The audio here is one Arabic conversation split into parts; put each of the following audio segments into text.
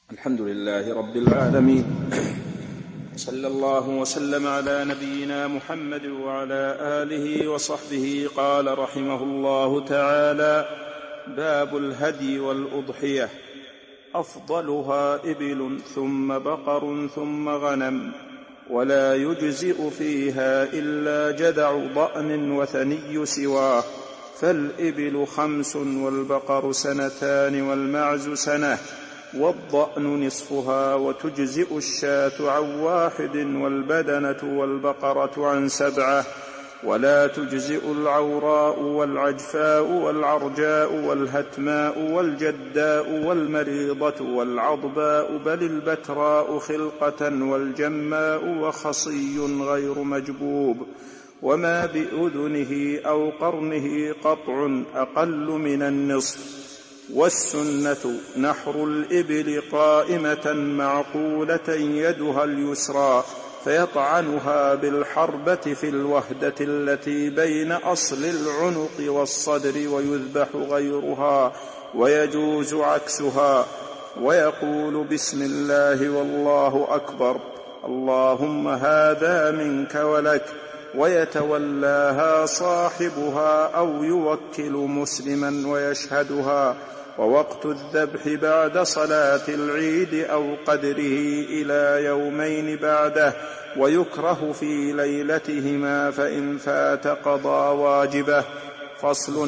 الحمد لله رب العالمين، صلى الله وسلم على نبينا محمد وعلى آله وصحبه. قال رحمه الله تعالى: باب الهدي والأضحية. أفضلها إبل ثم بقر ثم غنم، ولا يجزئ فيها إلا جذع ضأن وثني سواه، فالإبل 5 والبقر 2 والمعز 1 والضأن نصفها، وتجزئ الشاة عن 1 والبدنة والبقرة عن 7، ولا تجزئ العوراء والعجفاء والعرجاء والهتماء والجداء والمريضة والعضباء، بل البتراء خلقة والجماء وخصي غير مجبوب، وما بأذنه أو قرنه قطع أقل من النصف. والسنة نحر الإبل قائمة معقولة يدها اليسرى، فيطعنها بالحربة في الوهدة التي بين أصل العنق والصدر، ويذبح غيرها، ويجوز عكسها، ويقول: بسم الله والله أكبر، اللهم هذا منك ولك، ويتولاها صاحبها أو يوكل مسلما ويشهدها. ووقت الذبح بعد صلاة العيد أو قدره إلى 2 بعده، ويكره في ليلتهما، فإن فات قضى واجبه. فصل.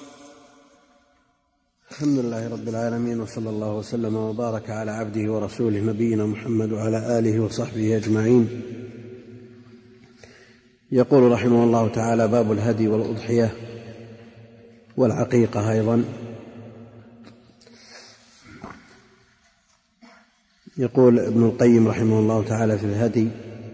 الحمد لله رب العالمين، وصلى الله وسلم وبارك على عبده ورسوله نبينا محمد وعلى آله وصحبه أجمعين. يقول رحمه الله تعالى: باب الهدي والأضحية والعقيقة. أيضا يقول ابن القيم رحمه الله تعالى في الهدي: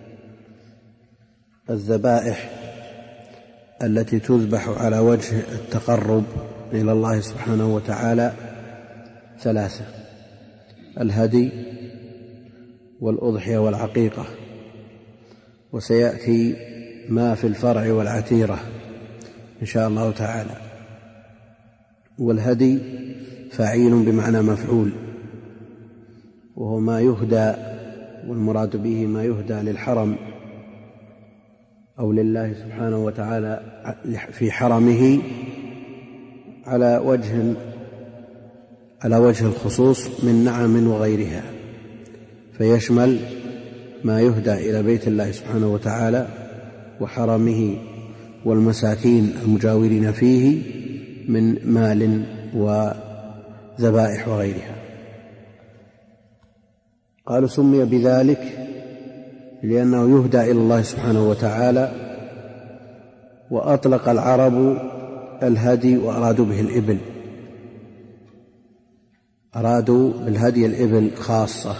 الذبائح التي تذبح على وجه التقرب إلى الله سبحانه وتعالى 3: الهدي والأضحية والعقيقة. وسيأتي ما في الفرع والعتيرة إن شاء الله تعالى. والهدي فاعيل بمعنى مفعول، وهو ما يهدى، والمراد به ما يهدى للحرم أو لله سبحانه وتعالى في حرمه على وجه الخصوص من نعم وغيرها، فيشمل ما يهدى إلى بيت الله سبحانه وتعالى وحرمه والمساكين المجاورين فيه من مال وذبائح وغيرها. قالوا: سمي بذلك لأنه يهدى إلى الله سبحانه وتعالى. وأطلق العرب الهدي وأرادوا به الإبل، أرادوا بالهدي الإبل خاصة،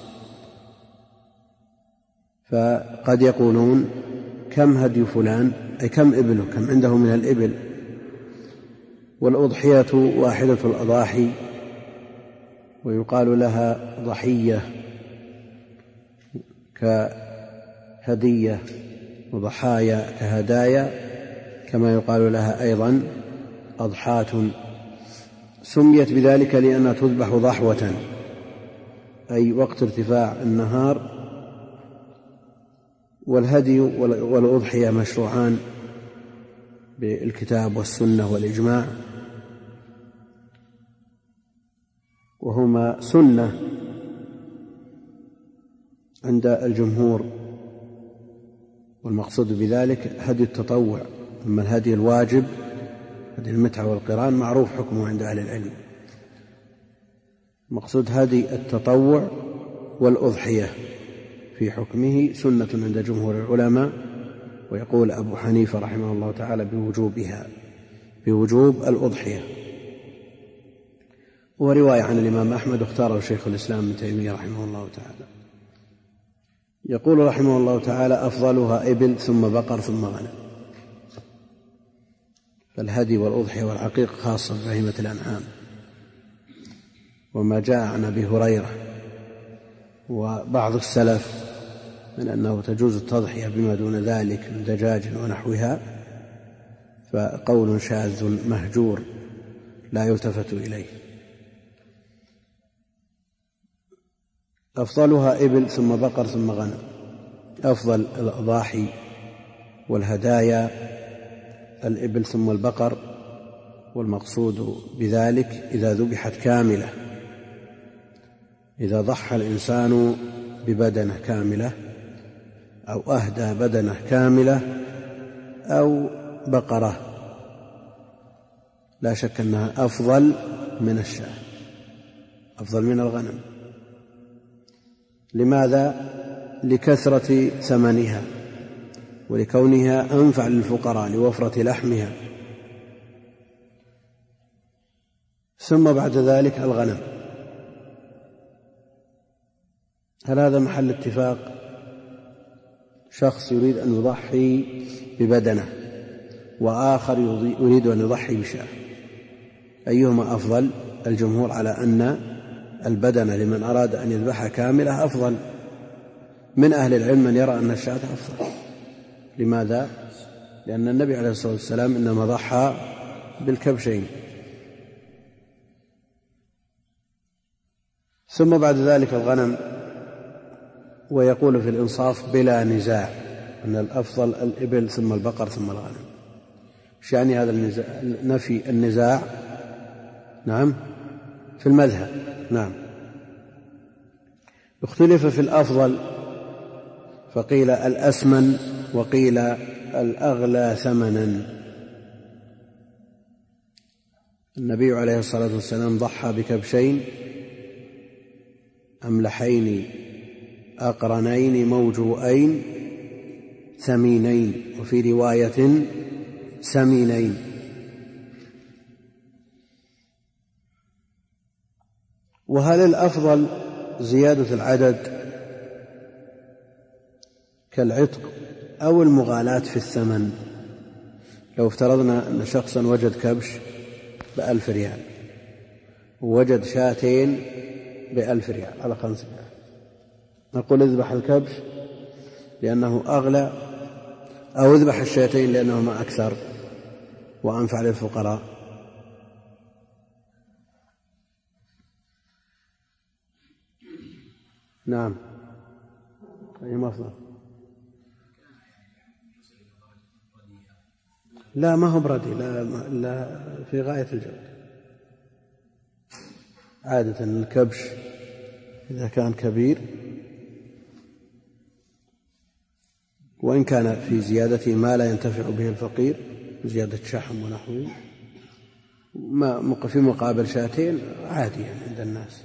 فقد يقولون: كم هدي فلان، أي كم إبله، كم عنده من الإبل. والأضحية واحدة الأضاحي، ويقال لها ضحية كهدية، وضحايا كهدايا، كما يقال لها أيضا أضحات. سميت بذلك لأنها تذبح ضحوة، أي وقت ارتفاع النهار. والهدي والأضحية مشروعان بالكتاب والسنة والإجماع، وهما سنة عند الجمهور، والمقصود بذلك هدي التطوع. أما الهدي الواجب هدي المتعة والقران معروف حكمه عند أهل العلم. مقصود هدي التطوع والأضحية في حكمه سنة عند جمهور العلماء، ويقول أبو حنيفة رحمه الله تعالى بوجوب الأضحية. ورواية عن الإمام أحمد اختاره شيخ الإسلام ابن تيمية رحمه الله تعالى. يقول رحمه الله تعالى: أفضلها إبل ثم بقر ثم غنم. فالهدي والأضحية والعقيق خاصة ببهيمة الأنعام. وما جاء عن أبي هريرة وبعض السلف من أنه تجوز التضحية بما دون ذلك من دجاج ونحوها، فقول شاذ مهجور لا يلتفت إليه. أفضلها إبل ثم بقر ثم غنم. أفضل الأضاحي والهدايا الإبل ثم البقر، والمقصود بذلك إذا ذبحت كاملة، إذا ضحى الإنسان ببدنة كاملة أو أهدى بدنة كاملة أو بقرة، لا شك أنها أفضل من الشاة، أفضل من الغنم. لماذا؟ لكثرة ثمنها ولكونها أنفع للفقراء لوفرة لحمها. ثم بعد ذلك الغنم. هل هذا محل اتفاق؟ شخص يريد أن يضحي ببدنه وآخر يريد أن يضحي بشاة، أيهما أفضل؟ الجمهور على أن البدنة لمن أراد أن يذبحها كاملة أفضل. من أهل العلم من يرى أن الشاة أفضل. لماذا؟ لأن النبي عليه الصلاة والسلام إنما ضحى بالكبشين. ثم بعد ذلك الغنم. ويقول في الإنصاف بلا نزاع أن الأفضل الإبل ثم البقر ثم الغنم. شأن هذا النزاع نفي النزاع. نعم، في المذهب. نعم، اختلف في الأفضل، فقيل الأسمن وقيل الأغلى ثمنا. النبي عليه الصلاة والسلام ضحى بكبشين أملحين أقرنين موجوئين ثمينين، وفي رواية سمينين. وهل الأفضل زيادة العدد كالعتق أو المغالاة في الثمن؟ لو افترضنا أن شخصا وجد كبش ب1,000 ريال ووجد شاتين ب1,000 ريال على 5 ريال، نقول اذبح الكبش لأنه أغلى أو اذبح الشاتين لأنهما أكثر وأنفع للفقراء؟ نعم، أيهما أفضل؟ لا، ما هو بردي، لا في غاية الجودة. عادة الكبش إذا كان كبير وإن كان في زيادته ما لا ينتفع به الفقير، زيادة شحم ونحوه، في مقابل شاتين عادي يعني عند الناس.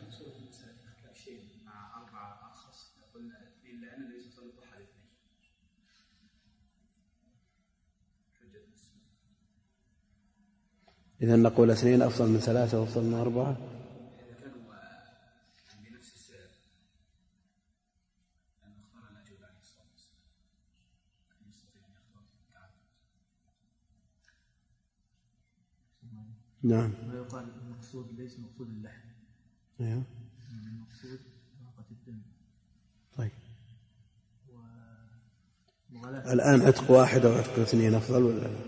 إذن نقول 2 أفضل من 3 وأفضل من 4. نعم، ويقال المقصود ليس مقصود اللحم. أيوه، المقصود ناقة الدم. طيب، الآن عتق 1 أو عتق 2 أفضل ولا لا؟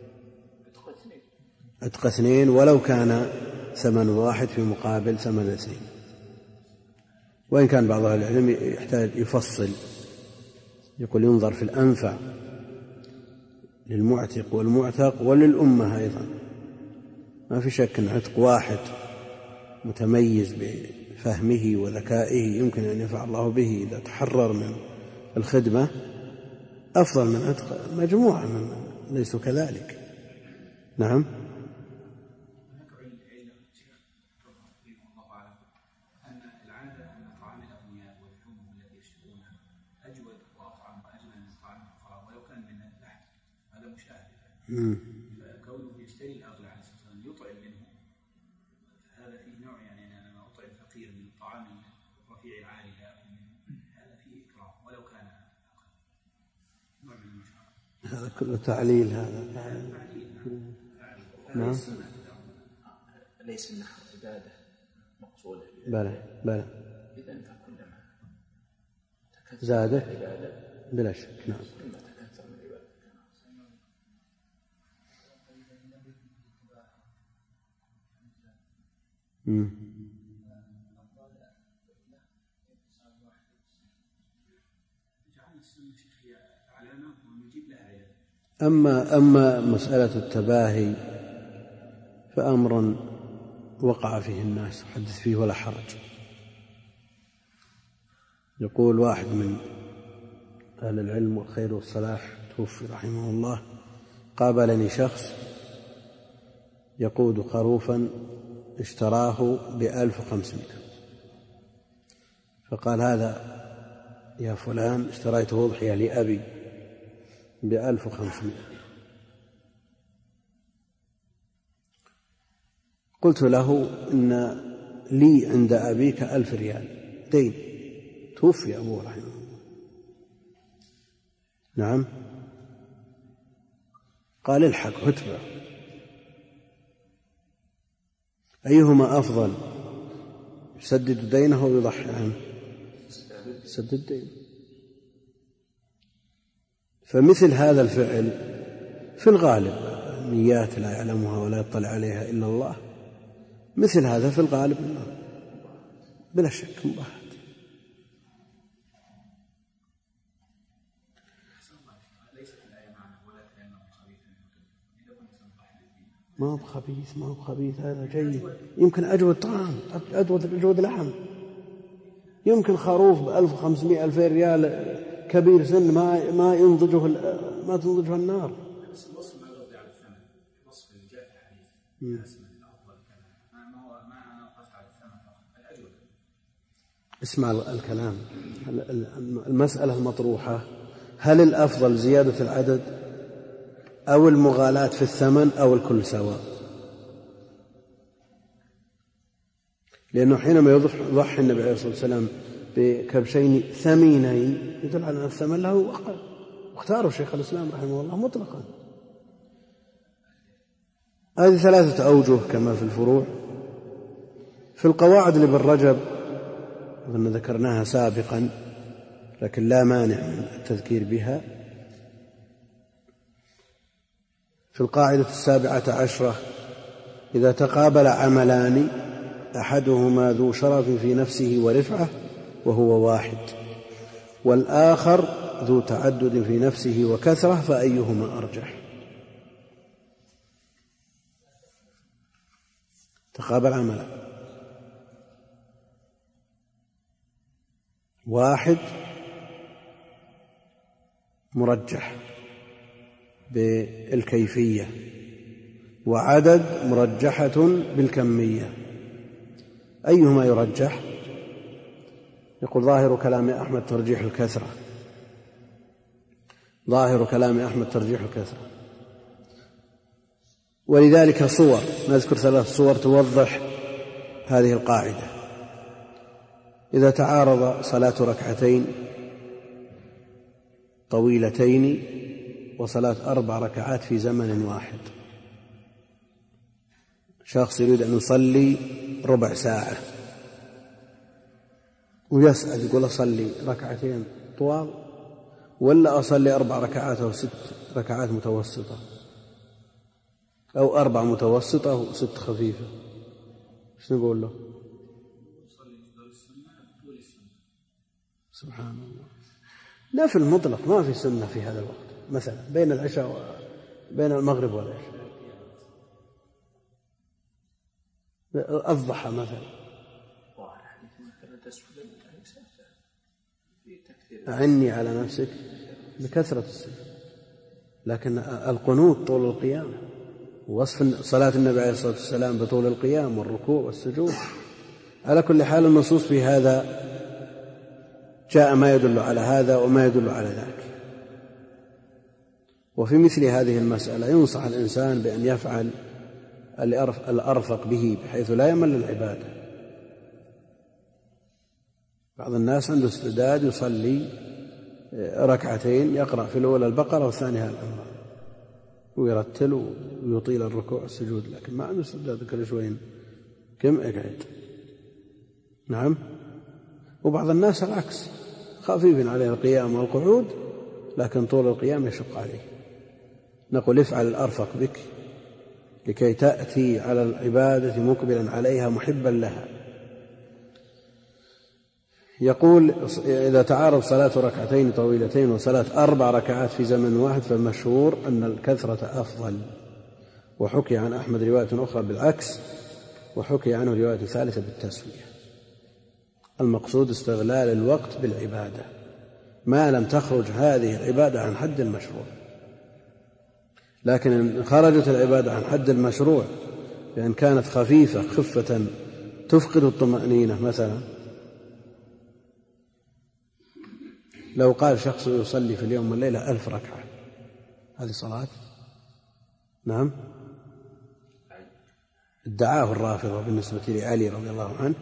عتق 2 ولو كان ثمن 1 في مقابل ثمن 2، وإن كان بعض أهل العلم يحتاج يفصل، يقول ينظر في الأنفع للمعتق والمعتق وللأمة أيضا. ما في شك أن عتق 1 متميز بفهمه وذكائه يمكن أن ينفع الله به إذا تحرر من الخدمة أفضل من عتق مجموعة من ليسوا كذلك. نعم، فكونه يشتري الأغلى عليه الصلاة والسلام يطعم منه، هذا فيه نوع يعني أنا أطعم فقير من الطعام الرفيع العالي، هذا فيه إكرام ولو كان نوع من المشاعر. هذا كله تعليل. هذا نعم، ليس النحر عبادة مقصودة. بلى إذن فكلما زادت بلا شك. نعم، أما مسألة التباهي فأمر وقع فيه الناس حدث فيه ولا حرج. يقول واحد من أهل العلم والخير والصلاح توفي رحمه الله: قابلني شخص يقود خروفا اشتراه ب1500، فقال: هذا يا فلان اشتريته أضحية لأبي ب1500. قلت له: إن لي عند أبيك 1000 ريال دين، توفي أبوه رحمه الله. نعم. قال: الحق واتبع. أيهما أفضل، يسدد دينه أو يضحي عنه؟ يسدد دينه. فمثل هذا الفعل في الغالب نيات لا يعلمها ولا يطلع عليها إلا الله، مثل هذا في الغالب بلا شك مباح. ما هو بخبيث، هذا جيد. يمكن أجود طعام، أجود لحم. يمكن خروف ب1500 2000 ريال كبير سن ما تنضجه النار. بس الوصف ما يرد على الثمن، الوصف اللي جاء في الحديث الأفضل كذا، ما نقص على الثمن فقط، الأجود. اسمع الكلام. المسألة المطروحة: هل الأفضل زيادة العدد أو المغالاة في الثمن أو الكل سواء؟ لأنه حينما يضحي النبي عليه الصلاة والسلام بكبشين ثمينين يدل على أن الثمن له وقع، واختاره شيخ الإسلام رحمه الله مطلقا. هذه 3 أوجه كما في الفروع. في القواعد لابن رجب أظن ذكرناها سابقا لكن لا مانع من التذكير بها. في القاعدة 17: إذا تقابل عملان أحدهما ذو شرف في نفسه ورفعة وهو واحد، والآخر ذو تعدد في نفسه وكثرة، فأيهما أرجح؟ تقابل عملان، واحد مرجح بالكيفية وعدد مرجحة بالكمية، أيهما يرجح؟ يقول: ظاهر كلام أحمد ترجيح الكثرة. ظاهر كلام أحمد ترجيح الكثرة. ولذلك صور، نذكر 3 صور توضح هذه القاعدة. إذا تعارض صلاة ركعتين طويلتين وصلاة 4 ركعات في زمن واحد، شخص يريد أن يصلي ربع ساعة ويسأل يقول: أصلي ركعتين طوال ولا أصلي 4 ركعات أو 6 ركعات متوسطة أو 4 متوسطة و6 خفيفة؟ ايش نقول له؟ سبحان الله. لا، في المطلق ما في سنة في هذا الوقت، مثلا بين العشاء بين المغرب والعشاء، الضحى مثلا. أعني على نفسك بكثرة السجود، لكن القنوت طول القيام، ووصف صلاة النبي عليه الصلاة والسلام بطول القيام والركوع والسجود. على كل حال النصوص في هذا جاء ما يدل على هذا وما يدل على ذاك. وفي مثل هذه المسألة ينصح الإنسان بأن يفعل الأرفق به بحيث لا يمل العبادة. بعض الناس عنده استعداد يصلي ركعتين يقرأ في الأولى البقرة والثانية الأنفال ويرتل ويطيل الركوع والسجود، لكن ما عنده استعداد كل شوين كم اقعد. نعم. وبعض الناس العكس، خفيف عليه القيام والقعود لكن طول القيام يشق عليه. نقول: افعل الأرفق بك لكي تأتي على العبادة مقبلا عليها محبا لها. يقول إذا تعارض صلاة ركعتين طويلتين وصلاة 4 ركعات في زمن واحد فالمشهور أن الكثرة أفضل، وحكي عن أحمد رواية أخرى بالعكس، وحكي عنه رواية ثالثة بالتسوية. المقصود استغلال الوقت بالعبادة ما لم تخرج هذه العبادة عن حد المشروع. لكن إن خرجت العبادة عن حد المشروع بأن كانت خفيفة خفة تفقد الطمأنينة، مثلا لو قال شخص يصلي في اليوم والليلة 1000 ركعة، هذه صلاة؟ نعم، ادعاه الرافضة بالنسبة لعلي رضي الله عنه،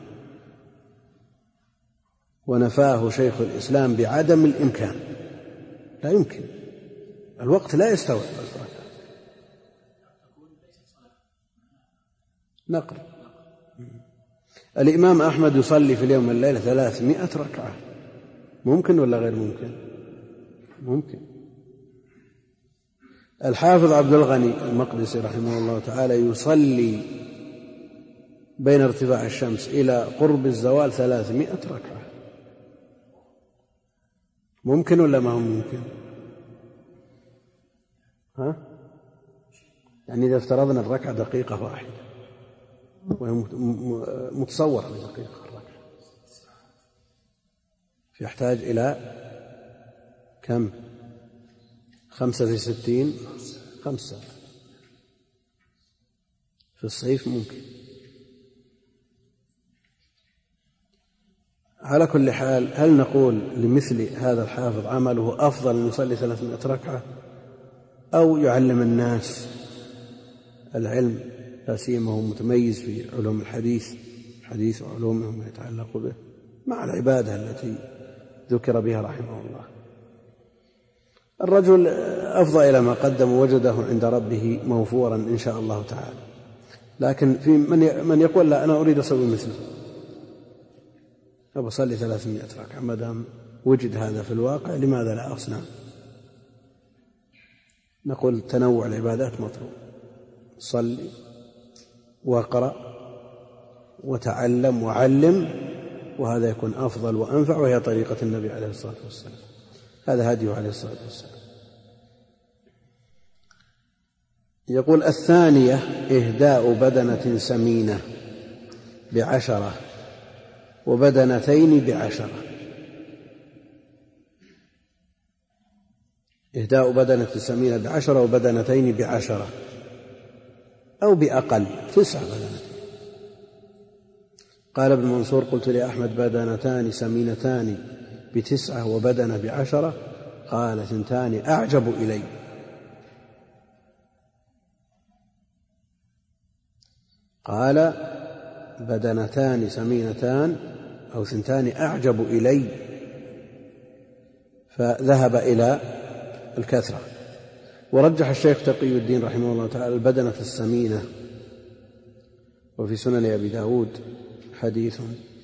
ونفاه شيخ الإسلام بعدم الإمكان. لا يمكن، الوقت لا يستوعب 1000 ركعة. نقل الإمام أحمد يصلي في اليوم والليلة 300 ركعة، ممكن ولا غير ممكن؟ ممكن. الحافظ عبد الغني المقدسي رحمه الله تعالى يصلي بين ارتفاع الشمس إلى قرب الزوال 300 ركعة، ممكن ولا ما هو ممكن؟ ها؟ يعني إذا افترضنا الركعة دقيقة واحدة وهي متصورة بدقيقة الركعة، يحتاج إلى كم؟ 5 في 60 5. في الصيف ممكن. على كل حال، هل نقول لمثل هذا الحافظ عمله أفضل أن يصلي 300 ركعة أو يعلم الناس العلم، لا سيما هو متميز في علوم الحديث وعلومهم ما يتعلق به مع العبادة التي ذكر بها رحمه الله؟ الرجل أفضى إلى ما قدم ووجده عند ربه موفورا إن شاء الله تعالى. لكن في من يقول لا، أنا أريد أسوي مثله، أبو صلي 300 ركعة، ما دام وجد هذا في الواقع لماذا لا أصنع؟ نقول تنوع العبادات مطلوب، صلي واقرأ وتعلم وعلم، وهذا يكون أفضل وأنفع، وهي طريقة النبي عليه الصلاة والسلام، هذا هديه عليه الصلاة والسلام. يقول الثانية إهداء بدنة سمينة ب10 وبدنتين ب10. إهداء بدنة سمينة ب10 وبدنتين ب10 أو بأقل 9 بدنتين. قال ابن منصور قلت لأحمد بدنتان سمينتان ب9 وبدنة ب10، قال 2 أعجب إلي. قال بدنتان سمينتان أو 2 أعجب إلي، فذهب إلى الكثرة. ورجح الشيخ تقي الدين رحمه الله تعالى البدنة السمينة. وفي سنن أبي داود حديث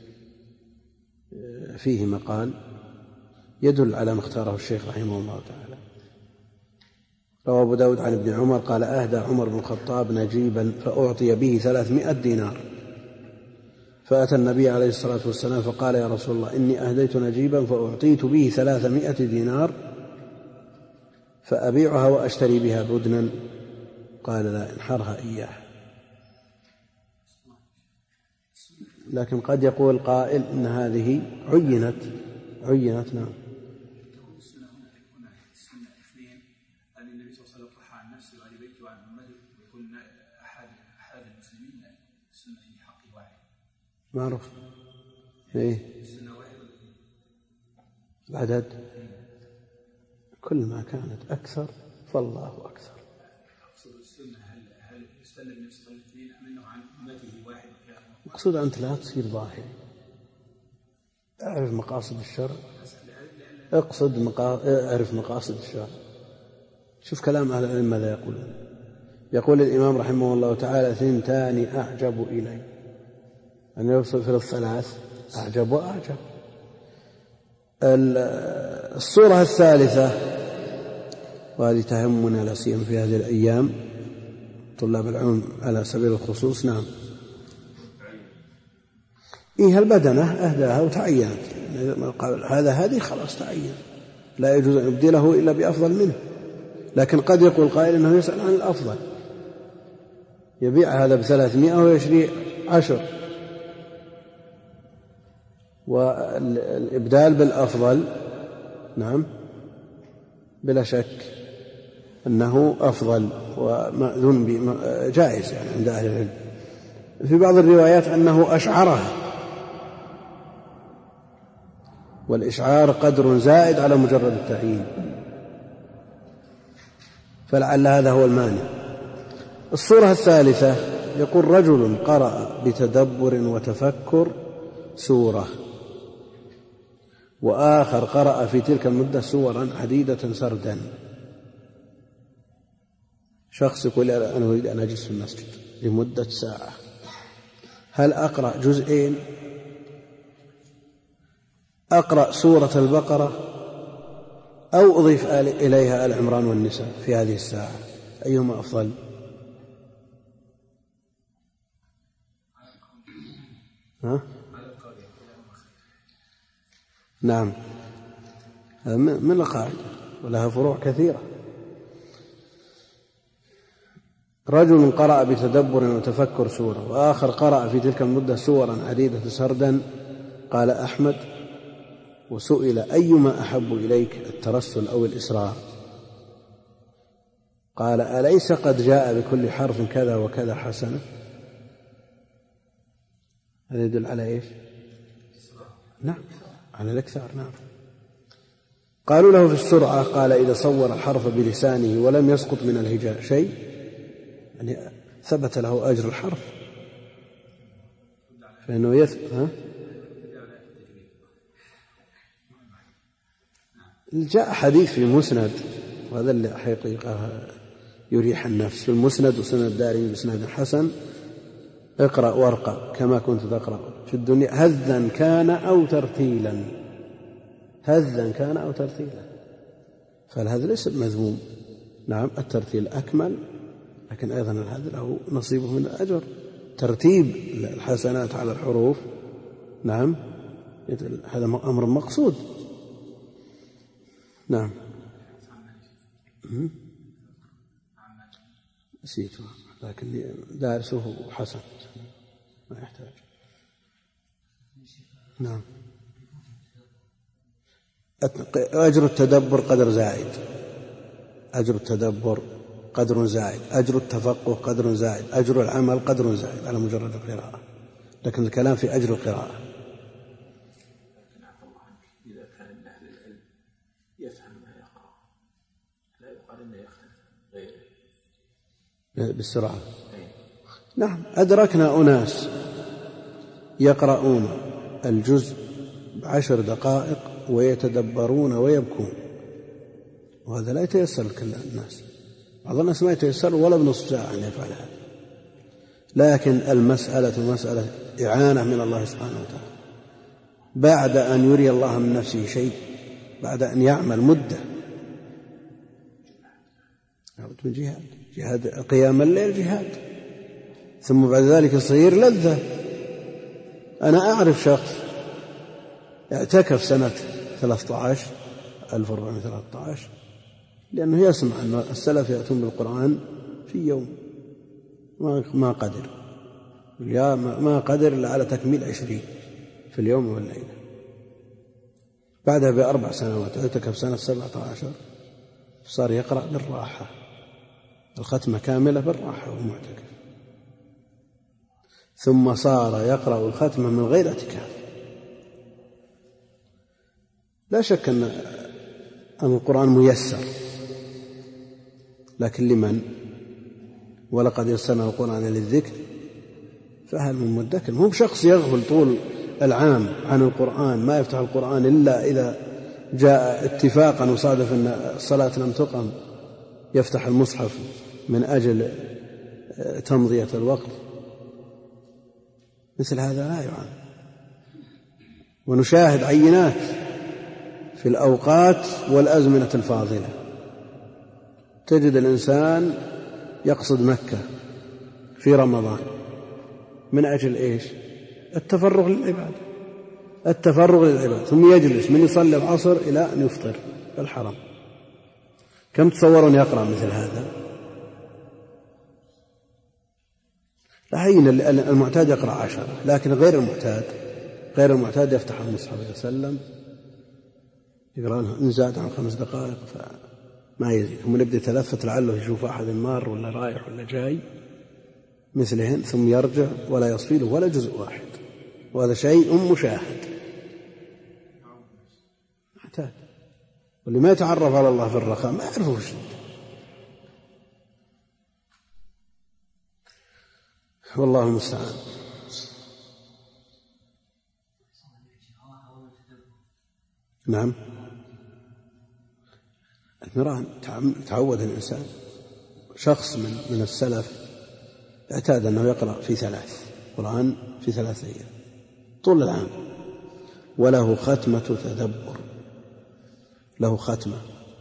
فيه مقال يدل على ما اختاره الشيخ رحمه الله تعالى. روى أبو داود عن ابن عمر قال أهدى عمر بن الخطاب نجيبا فأعطي به 300 دينار، فأتى النبي عليه الصلاة والسلام فقال يا رسول الله إني أهديت نجيبا فأعطيت به 300 دينار فأبيعها وأشتري بها بدنا، قال لا انحرها إياه. لكن قد يقول قائل إن هذه عينت. نعم. معروف إيه العدد، كل ما كانت أكثر فالله أكثر. هل يستلم نفس الاثنين أم أنه عن أمته واحد؟ مقصود أنت لا تصير ظاهري، اعرف مقاصد الشرع، اعرف مقاصد الشرع. شوف كلام أهل العلم ماذا يقولون. يقول الإمام رحمه الله تعالى 2 أعجب إلي، أن يوصل في 3 أعجب وأعجب. الصورة الثالثة، وهذه تهمنا لا سيما في هذه الأيام طلاب العلم على سبيل الخصوص. نعم، البدنة أهداها وتعينت، هذا هدي خلاص تعين، لا يجوز أن يبدله إلا بأفضل منه. لكن قد يقول قائل إنه يسأل عن الأفضل، يبيع هذا ب300 ويشري 10، والإبدال بالأفضل نعم بلا شك أنه أفضل ومأذون جائز يعني عند أهل العلم. في بعض الروايات أنه أشعرها، والإشعار قدر زائد على مجرد التعيين، فلعل هذا هو المانع. الصورة الثالثة يقول رجل قرأ بتدبر وتفكر سورة، وآخر قرأ في تلك المدة سورا عديدة سردا. شخص يقول أنا أريد أن أجلس في المسجد لمدة ساعة، هل أقرأ جزئين، أقرأ سورة البقرة، أو أضيف إليها آل عمران والنساء في هذه الساعة؟ أيهما أفضل؟ ها؟ نعم، من القاعدة ولها فروع كثيرة. رجل قرأ بتدبر وتفكر سورة، وآخر قرأ في تلك المدة سورا عديدة سردا. قال أحمد: وسئل أيما أحب إليك، الترسل أو الإسراع؟ قال: أليس قد جاء بكل حرف كذا وكذا حسنة؟ هذا يدل على إيش؟ نعم، على الإكثار. نعم. قالوا له في السرعة، قال: إذا صور الحرف بلسانه ولم يسقط من الهجاء شيء، يعني ثبت له أجر الحرف، فإنه جاء حديث في مسند، وهذا اللي حقيقة يريح النفس، في المسند وسند الدارمي بإسناد حسن: اقرأ وارقى كما كنت تقرأ في الدنيا هذا كان أو ترتيلا. هذا كان أو ترتيلا، فالهذا ليس مذموم. نعم، الترتيل أكمل، لكن أيضا هذا له نصيبه من الأجر. ترتيب الحسنات على الحروف، نعم، هذا أمر مقصود. نعم. نسيته، لكن دارسه حسن ما يحتاج. نعم. أجر التدبر قدر زائد، أجر التدبر قدر زائد، أجر التفقه قدر زائد، أجر العمل قدر زائد على مجرد القراءة، لكن الكلام في أجر القراءة. إذا كان أهل العلم يفهم ما يقرأ لا يقال إنه يختلف غيره بالسرعة. نعم، أدركنا أناس يقرؤون الجزء ب10 دقائق ويتدبرون ويبكون، وهذا لا يتيسر لكل الناس. بعض الناس ما يتيسر ولا بنصف ساعة أن يفعل هذا، لكن المسألة مسألة إعانة من الله سبحانه وتعالى، بعد أن يري الله من نفسه شيء، بعد أن يعمل مدة، من جهاد قيام الليل جهاد، ثم بعد ذلك يصير لذة. أنا أعرف شخص اعتكف سنة 1413 لأنه يسمع أن السلف يأتون بالقرآن في يوم، ما قدر، ما قدر إلا على تكميل 20 في اليوم والليلة. بعدها ب4 سنوات اعتكف سنة 17 صار يقرأ بالراحة، الختمة كاملة بالراحة وهو معتكف، ثم صار يقرأ الختمة من غير اعتكاف. لا شك أن القرآن ميسر، لكن لمن؟ ولقد يسرنا القرآن للذكر فهل من مدكر. هم شخص يغفل طول العام عن القرآن، ما يفتح القرآن إلا إذا جاء اتفاقا وصادف أن الصلاة لم تقم يفتح المصحف من أجل تمضية الوقت. مثل هذا لا يعان. ونشاهد عينات في الأوقات والأزمنة الفاضلة، تجد الإنسان يقصد مكة في رمضان من أجل إيش؟ التفرغ للعبادة، التفرغ للعبادة، ثم يجلس من يصلي العصر إلى أن يفطر في الحرم. كم تصورون يقرأ مثل هذا؟ الحين المعتاد يقرأ 10، لكن غير المعتاد يفتح المصحف ويسلم يقرأ إن زاد عن 5 دقائق فما يزيد، ثم يبدأ يتلفت لعله يشوف أحد مار ولا رايح ولا جاي مثلهن، ثم يرجع ولا يصفي له ولا جزء واحد، وهذا شيء مشاهد معتاد. واللي ما يتعرف على الله في الرخاء ما يعرفه في الشدة. والله المستعان. نعم، المران تعود الإنسان. شخص من السلف اعتاد أنه يقرأ في 3 قرآن في 3 أيام طول العام، وله ختمة تدبر، له ختمة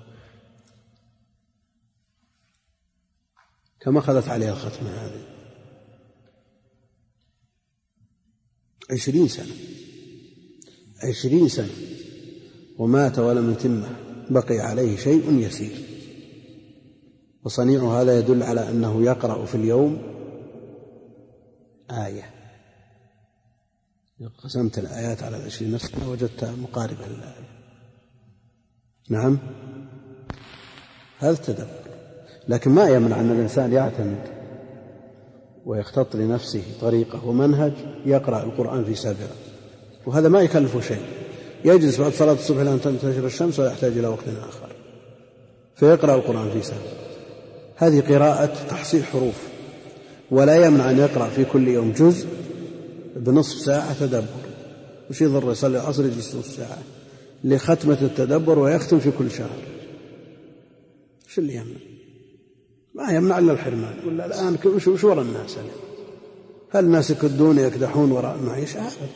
كما أخذت عليها الختمة هذه 20 سنة ومات ولم يتمه، بقي عليه شيء يسير. وصنيع هذا يدل على أنه يقرأ في اليوم آية. قسمت الآيات على 20 نسخة وجدتها مقاربة للآية. نعم، هذا التدبر. لكن ما يمنع أن الإنسان يعتمد ويختط لنفسه طريقة ومنهج يقرأ القرآن في سابرة، وهذا ما يكلفه شيء. يجلس بعد صلاة الصبح لأن تنتشر الشمس ويحتاج إلى وقت آخر فيقرأ القرآن في سابرة. هذه قراءة تحصيل حروف. ولا يمنع أن يقرأ في كل يوم جزء بنصف ساعة تدبر، وش يضر يصلي العصر يجلس نصف ساعة لختمة التدبر ويختم في كل شهر. شو اللي يمنع؟ ما يمنع إلا الحرمان. ولا الآن وش وراء الناس؟ هل الناس يكدون يكدحون وراء المعيشة؟ أبدا،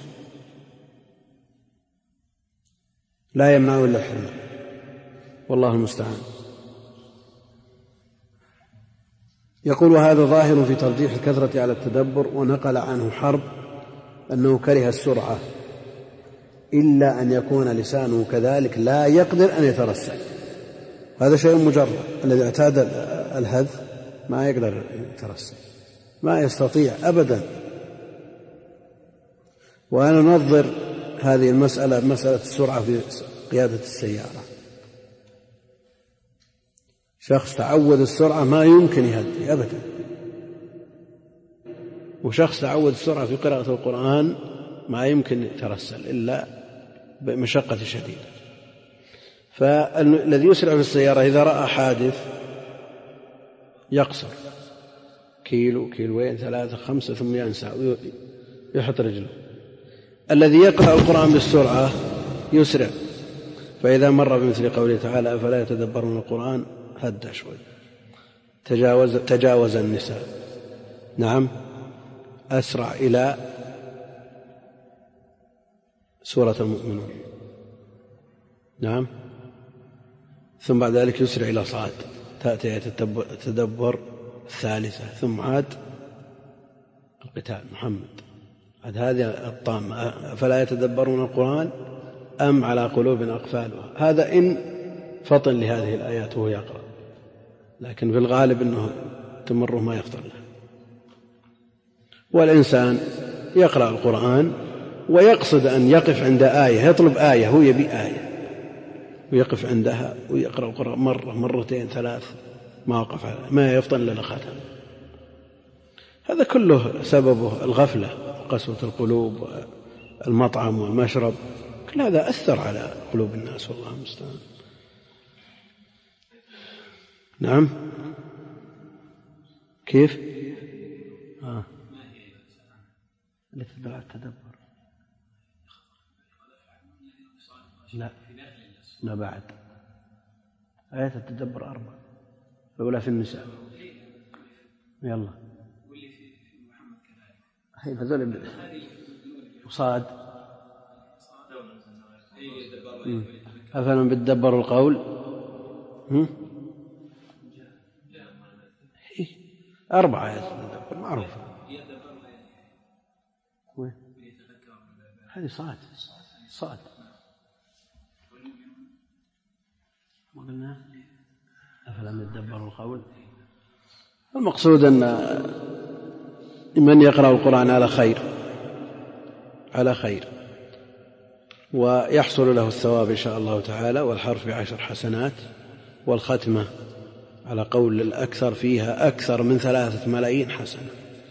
لا يمنع إلا الحرمان. والله المستعان. يقول: هذا ظاهر في ترجيح الكثرة على التدبر. ونقل عنه حرب أنه كره السرعة إلا أن يكون لسانه كذلك لا يقدر أن يترسل. هذا شيء مجرد. الذي اعتاد الهذ ما يقدر يترسل، ما يستطيع أبدا. وأنا ننظر هذه المسألة مسألة السرعة في قيادة السيارة. شخص تعود السرعة ما يمكن يهدي أبدا، وشخص تعود السرعة في قراءة القرآن ما يمكن يترسل إلا بمشقة شديدة. فالذي يسرع في السيارة إذا رأى حادث يقصر كيلو، كيلوين، 3، 5 ثم ينسى ويحط رجله. الذي يقرأ القرآن بالسرعة يسرع، فإذا مر بمثل قوله تعالى: أفلا يتدبرون القرآن، هدى شوي، تجاوز النساء. نعم، أسرع إلى سورة المؤمنون. نعم، ثم بعد ذلك يسرع إلى صاد، تأتي التدبر الثالثة، ثم عاد القتال محمد. عاد هذه الطامة: فلا يتدبرون القرآن أم على قلوب أقفالها. هذا إن فطن لهذه الآيات وهو يقرأ، لكن في الغالب أنه تمره ما يفطن له. والإنسان يقرأ القرآن ويقصد أن يقف عند آية، يطلب آية، هو يبي آية ويقف عندها ويقرأ القرآن مرة، مرتين، 3، ما وقف على ما يفطن إلا ختم. هذا كله سببه الغفلة وقسوة القلوب والمطعم والمشرب، كل هذا أثر على قلوب الناس، والله المستعان. نعم، كيف؟ اللي تدل على التدبر. لا بعد آيات التدبر 4، الأولى في النساء. يلا هذول وصاد. أفلم بتدبروا القول 4 آيات التدبر معروفة. هذه صاد صاد ما قلنا أفلم يدبروا القول. المقصود أن من يقرأ القرآن على خير ويحصل له الثواب إن شاء الله تعالى، والحرف ب10 حسنات، والختمة على قول الأكثر فيها أكثر من 3 ملايين حسنة.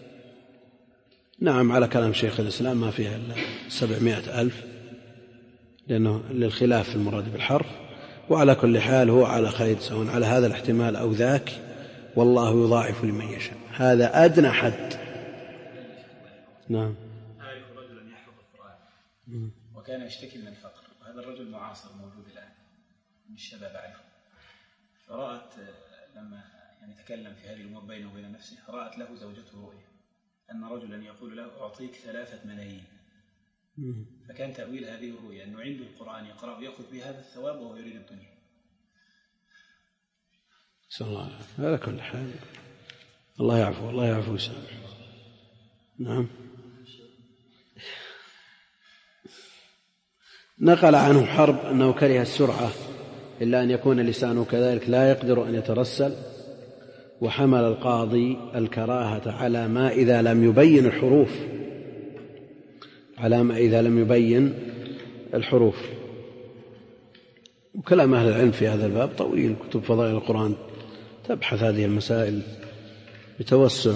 نعم على كلام شيخ الإسلام ما فيها إلا 700,000 لأنه للخلاف في المراد بالحرف، وعلى كل حال هو على خير سواء على هذا الاحتمال أو ذاك، والله يضاعف لمن يشاء. هذا أدنى حد. نعم. أعرف رجلا يحفظ القرآن وكان يشتكي من الفقر، وهذا الرجل معاصر موجود الآن من الشباب أعرفه، فرأت لما تكلم في هذه الأمور بينه وبين نفسه، رأت له زوجته رؤيا أن رجلا يقول له أعطيك 3 ملايين. فكان تأويل هذه الرؤيا أنه عنده القرآن يقرأ ويأخذ بهذا الثواب وهو يريد الدنيا. صلى الله عليه وسلم. على كل حال الله يعفو، الله يعفو ويسامح. نعم. نقل عنه حرب أنه كره السرعة إلا أن يكون لسانه كذلك لا يقدر أن يترسل، وحمل القاضي الكراهة على ما إذا لم يبين الحروف، على ما إذا لم يبين الحروف. وكلام أهل العلم في هذا الباب طويل، كتب فضائل القرآن تبحث هذه المسائل بتوسع.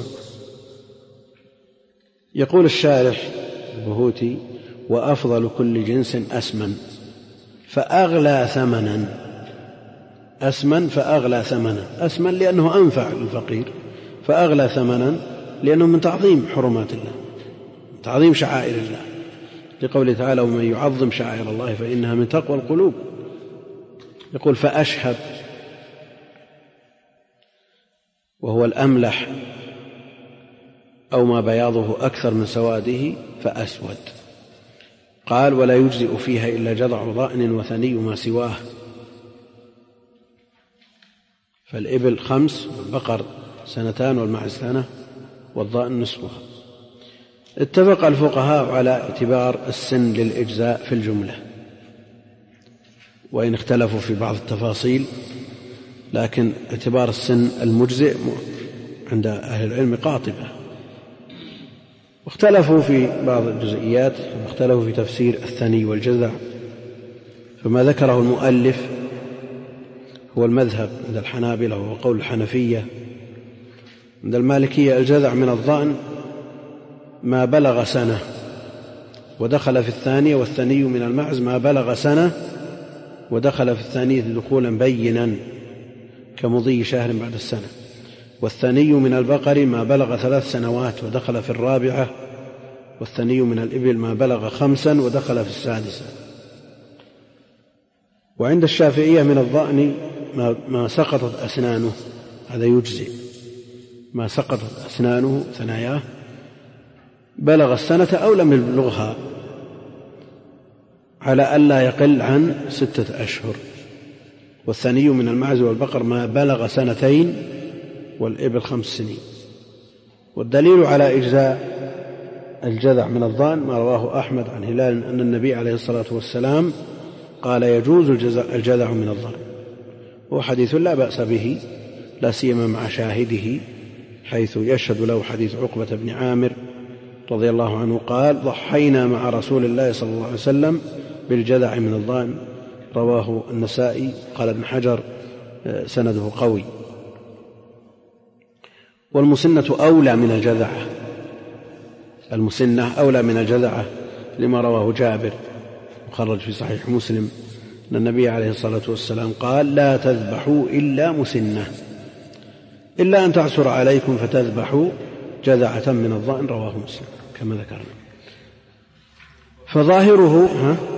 يقول الشارح البهوتي: وأفضل كل جنس أسمن فأغلى ثمنا. أسمن فأغلى ثمنا، أسمن لأنه أنفع للفقير، فأغلى ثمنا لأنه من تعظيم حرمات الله، تعظيم شعائر الله، لقوله تعالى: ومن يعظم شعائر الله فإنها من تقوى القلوب. يقول: فأشهب وهو الأملح أو ما بياضه أكثر من سواده فأسود. قال: ولا يجزئ فيها إلا جذع ضأن وثني ما سواه. فالإبل 5 والبقر 2 والمعز 1 والضأن نصفها. اتفق الفقهاء على اعتبار السن للإجزاء في الجملة، وإن اختلفوا في بعض التفاصيل، لكن اعتبار السن المجزئ عند أهل العلم قاطبة. واختلفوا في بعض الجزئيات، واختلفوا في تفسير الثني والجذع، فما ذكره المؤلف هو المذهب عند الحنابلة وهو قول الحنفية. عند المالكية الجذع من الضأن ما بلغ سنة ودخل في الثانية، والثني من المعز ما بلغ سنة ودخل في الثانية دخولا بينا كمضي شهر بعد السنة. والثني من البقر ما بلغ 3 سنوات ودخل في الرابعة. والثني من الإبل ما بلغ 5 ودخل في السادسة. وعند الشافعية من الضأن ما سقطت أسنانه، هذا يجزئ، ما سقطت أسنانه ثناياه بلغ السنة أو لم يبلغها، على ألا يقل عن 6 أشهر. والثني من المعز والبقر ما بلغ 2 والإبل 5 سنين. والدليل على إجزاء الجذع من الضأن ما رواه أحمد عن هلال أن النبي عليه الصلاة والسلام قال: يجوز الجذع من الضأن، هو حديث لا بأس به، لا سيما مع شاهده، حيث يشهد له حديث عقبة بن عامر رضي الله عنه قال: ضحينا مع رسول الله صلى الله عليه وسلم بالجذع من الضأن، رواه النسائي. قال ابن حجر: سنده قوي. والمسنة أولى من الجذعة، المسنة أولى من الجذعة لما رواه جابر مخرج في صحيح مسلم أن النبي عليه الصلاة والسلام قال: لا تذبحوا إلا مسنة، إلا أن تعسر عليكم فتذبحوا جذعة من الضأن، رواه مسلم كما ذكرنا. فظاهره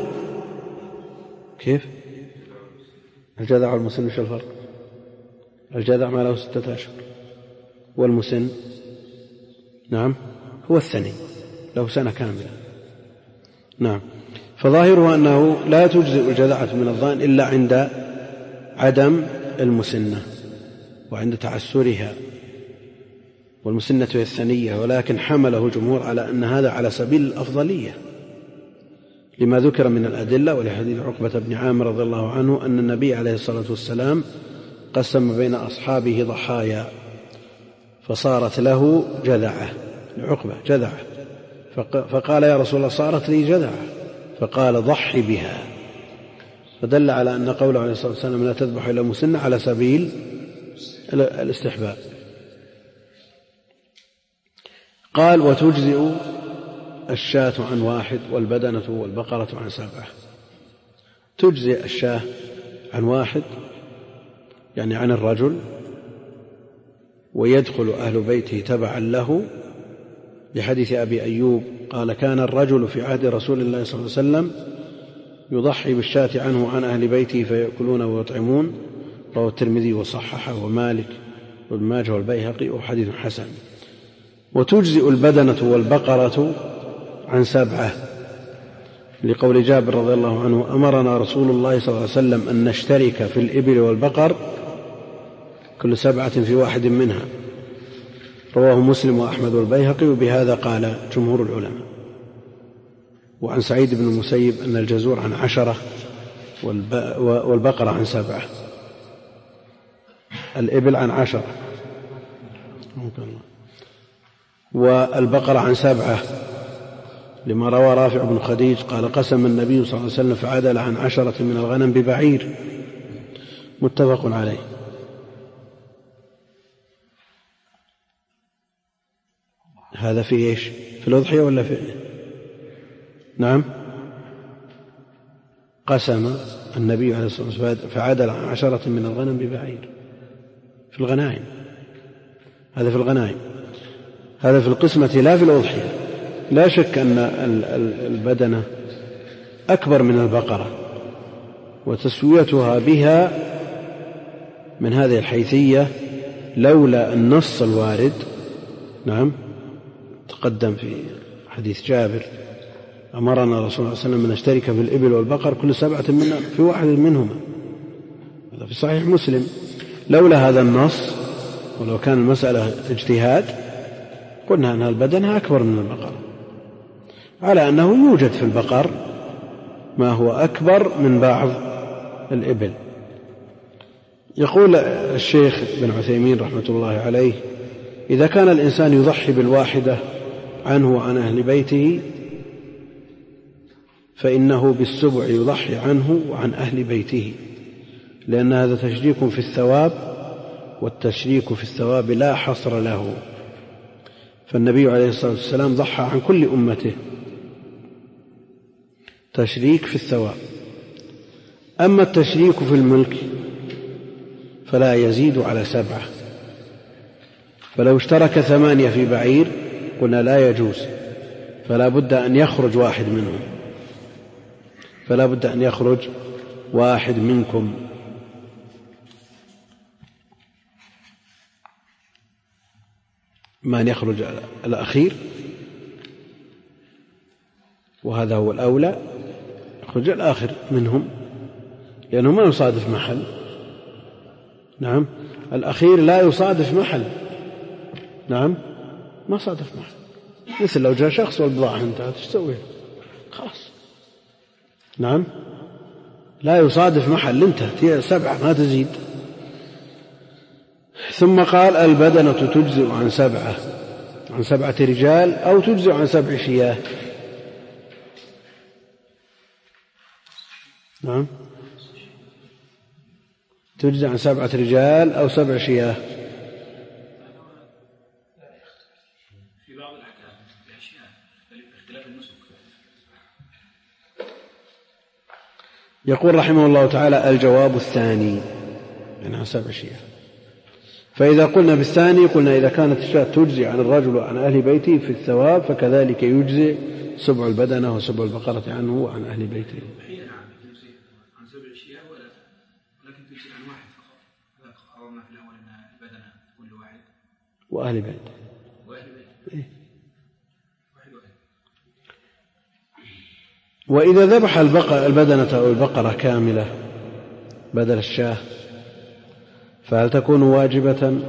كيف الجذع والمسن؟ شو الفرق؟ الجذع ما له 6 أشهر، والمسن نعم هو الثني له سنة كاملة. نعم. فظاهره أنه لا تجزئ الجذعة من الضأن إلا عند عدم المسنة وعند تعسرها، والمسنة هي الثنية، ولكن حمله الجمهور على أن هذا على سبيل الأفضلية، لما ذكر من الأدلة، ولحديث عقبة بن عامر رضي الله عنه أن النبي عليه الصلاة والسلام قسم بين أصحابه ضحايا فصارت له جذعة، لعقبة جذعة، فقال يا رسول الله صارت لي جذعة، فقال ضحي بها، فدل على أن قوله عليه الصلاة والسلام لا تذبح إلا مسنة على سبيل الاستحباب. قال وتجزئ الشاة عن 1 والبدنة والبقرة عن 7. تجزئ الشاة عن 1 يعني عن الرجل، ويدخل أهل بيته تبعا له، لحديث أبي أيوب قال كان الرجل في عهد رسول الله صلى الله عليه وسلم يضحي بالشاة عنه وعن أهل بيته فيأكلون ويطعمون، رواه الترمذي وصححه ومالك وابن ماجه والبيهقي وحديث حسن. وتجزئ البدنة والبقرة عن 7 لقول جابر رضي الله عنه أمرنا رسول الله صلى الله عليه وسلم أن نشترك في الإبل والبقر كل 7 في واحد منها، رواه مسلم وأحمد والبيهقي، وبهذا قال جمهور العلماء. وعن سعيد بن المسيب أن الجزور عن 10 والبقرة عن 7، الإبل عن 10 والبقرة عن 7 لما روى رافع بن خديج قال قسم النبي صلى الله عليه وسلم فعدل عن 10 من الغنم ببعير، متفق عليه. هذا في إيش؟ في الأضحية ولا في؟ نعم، قسم النبي عليه الصلاة والسلام فعدل عن 10 من الغنم ببعير في الغنائم، هذا في الغنائم، هذا في القسمة لا في الأضحية. لا شك أن البدنة أكبر من البقرة، وتسويتها بها من هذه الحيثية لولا النص الوارد. نعم، تقدم في حديث جابر أمرنا رسول الله صلى الله عليه وسلم أن نشترك في الإبل والبقر كل 7 منا في واحد منهما، هذا في صحيح مسلم. لولا هذا النص ولو كان المسألة اجتهاد قلنا أن البدنة أكبر من البقر، على أنه يوجد في البقر ما هو أكبر من بعض الإبل. يقول الشيخ بن عثيمين رحمة الله عليه إذا كان الإنسان يضحي بالواحدة عنه وعن أهل بيته فإنه بالسبع يضحي عنه وعن أهل بيته، لأن هذا تشريك في الثواب، والتشريك في الثواب لا حصر له، فالنبي عليه الصلاة والسلام ضحى عن كل أمته، تشريك في الثواب. أما التشريك في الملك فلا يزيد على 7، فلو اشترك 8 في بعير قلنا لا يجوز، فلا بد أن يخرج واحد منهم، فلا بد أن يخرج واحد منكم. ما أن يخرج الأخير، وهذا هو الأولى، يخرج الآخر منهم لأنه ما يصادف محل. نعم، الأخير لا يصادف محل، نعم ما صادف محل، مثل لو جاء شخص والبضاعة انتهت ايش تسوي؟ خلاص. نعم، لا يصادف محل، انتهت، هي 7 ما تزيد. ثم قال البدنة تجزئ عن 7 رجال أو تجزئ عن 7 شياه. نعم، تجزئ عن 7 رجال أو 7 شياه. في بعض الأحكام الأشياء باختلاف النسك. يقول رحمه الله تعالى الجواب الثاني عن 7 شياه. فإذا قلنا بالثاني قلنا إذا كانت الشاة تجزي عن الرجل وعن أهل بيته في الثواب فكذلك يجزي 7 البدنة و7 البقرة عنه وعن أهل بيته. عن 7 أشياء ولكن تجزي عن 1 فقط. قررنا في الأول أن البدنة كل واحد وأهل بيته. إيه؟ وإذا ذبح البدنة أو البقرة كاملة بدل الشاة فهل تكون واجبة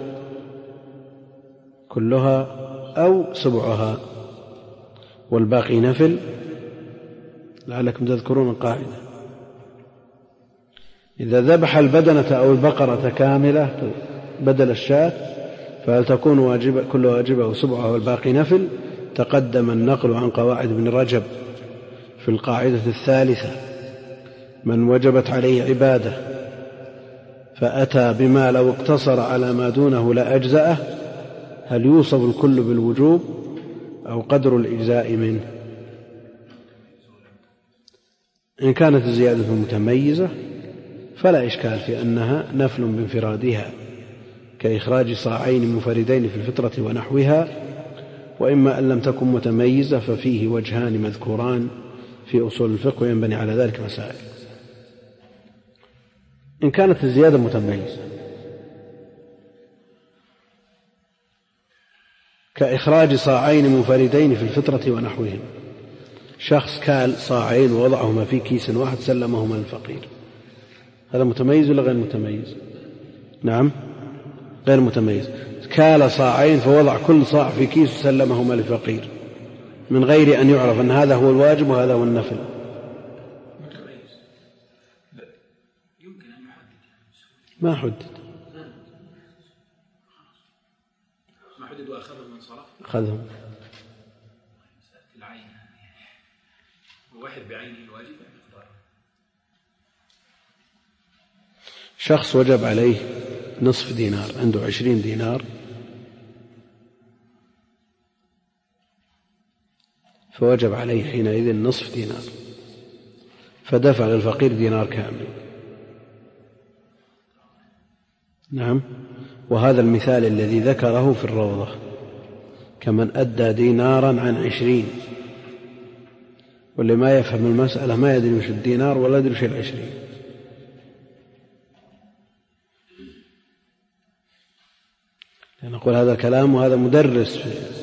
كلها أو 7 والباقي نفل؟ لعلكم تذكرون القاعدة. إذا ذبح البدنة أو البقرة كاملة بدل الشاة فهل تكون واجبة كل واجبة وسبعها والباقي نفل؟ تقدم النقل عن قواعد ابن رجب في القاعدة الثالثة: من وجبت عليه عبادة فأتى بما لو اقتصر على ما دونه لأجزأه، هل يوصف الكل بالوجوب أو قدر الإجزاء منه؟ إن كانت الزيادة متميزة فلا إشكال في أنها نفل بانفرادها كإخراج صاعين منفردين في الفطرة ونحوها، وإما أن لم تكن متميزة ففيه وجهان مذكوران في أصول الفقه وينبني على ذلك مسائل. إن كانت الزيادة متميزة كإخراج صاعين منفردين في الفطرة ونحوهم، شخص كال صاعين ووضعهما في كيس واحد سلمهما للفقير، هذا متميز ولا غير متميز؟ نعم غير متميز. كال صاعين فوضع كل صاع في كيس وسلمهما للفقير من غير أن يعرف أن هذا هو الواجب وهذا هو النفل. ما حدد وأخذهم من صرف أخذهم في العين وواحد بعينه الواجب مقدار. شخص وجب عليه نصف دينار، عنده 20 دينار فوجب عليه حينئذ نصف دينار، فدفع للفقير دينار كامل. نعم، وهذا المثال الذي ذكره في الروضة كمن أدى دينارا عن 20، واللي ما يفهم المسألة ما يدري وش الدينار ولا يدري وش 20. نقول هذا الكلام وهذا مدرس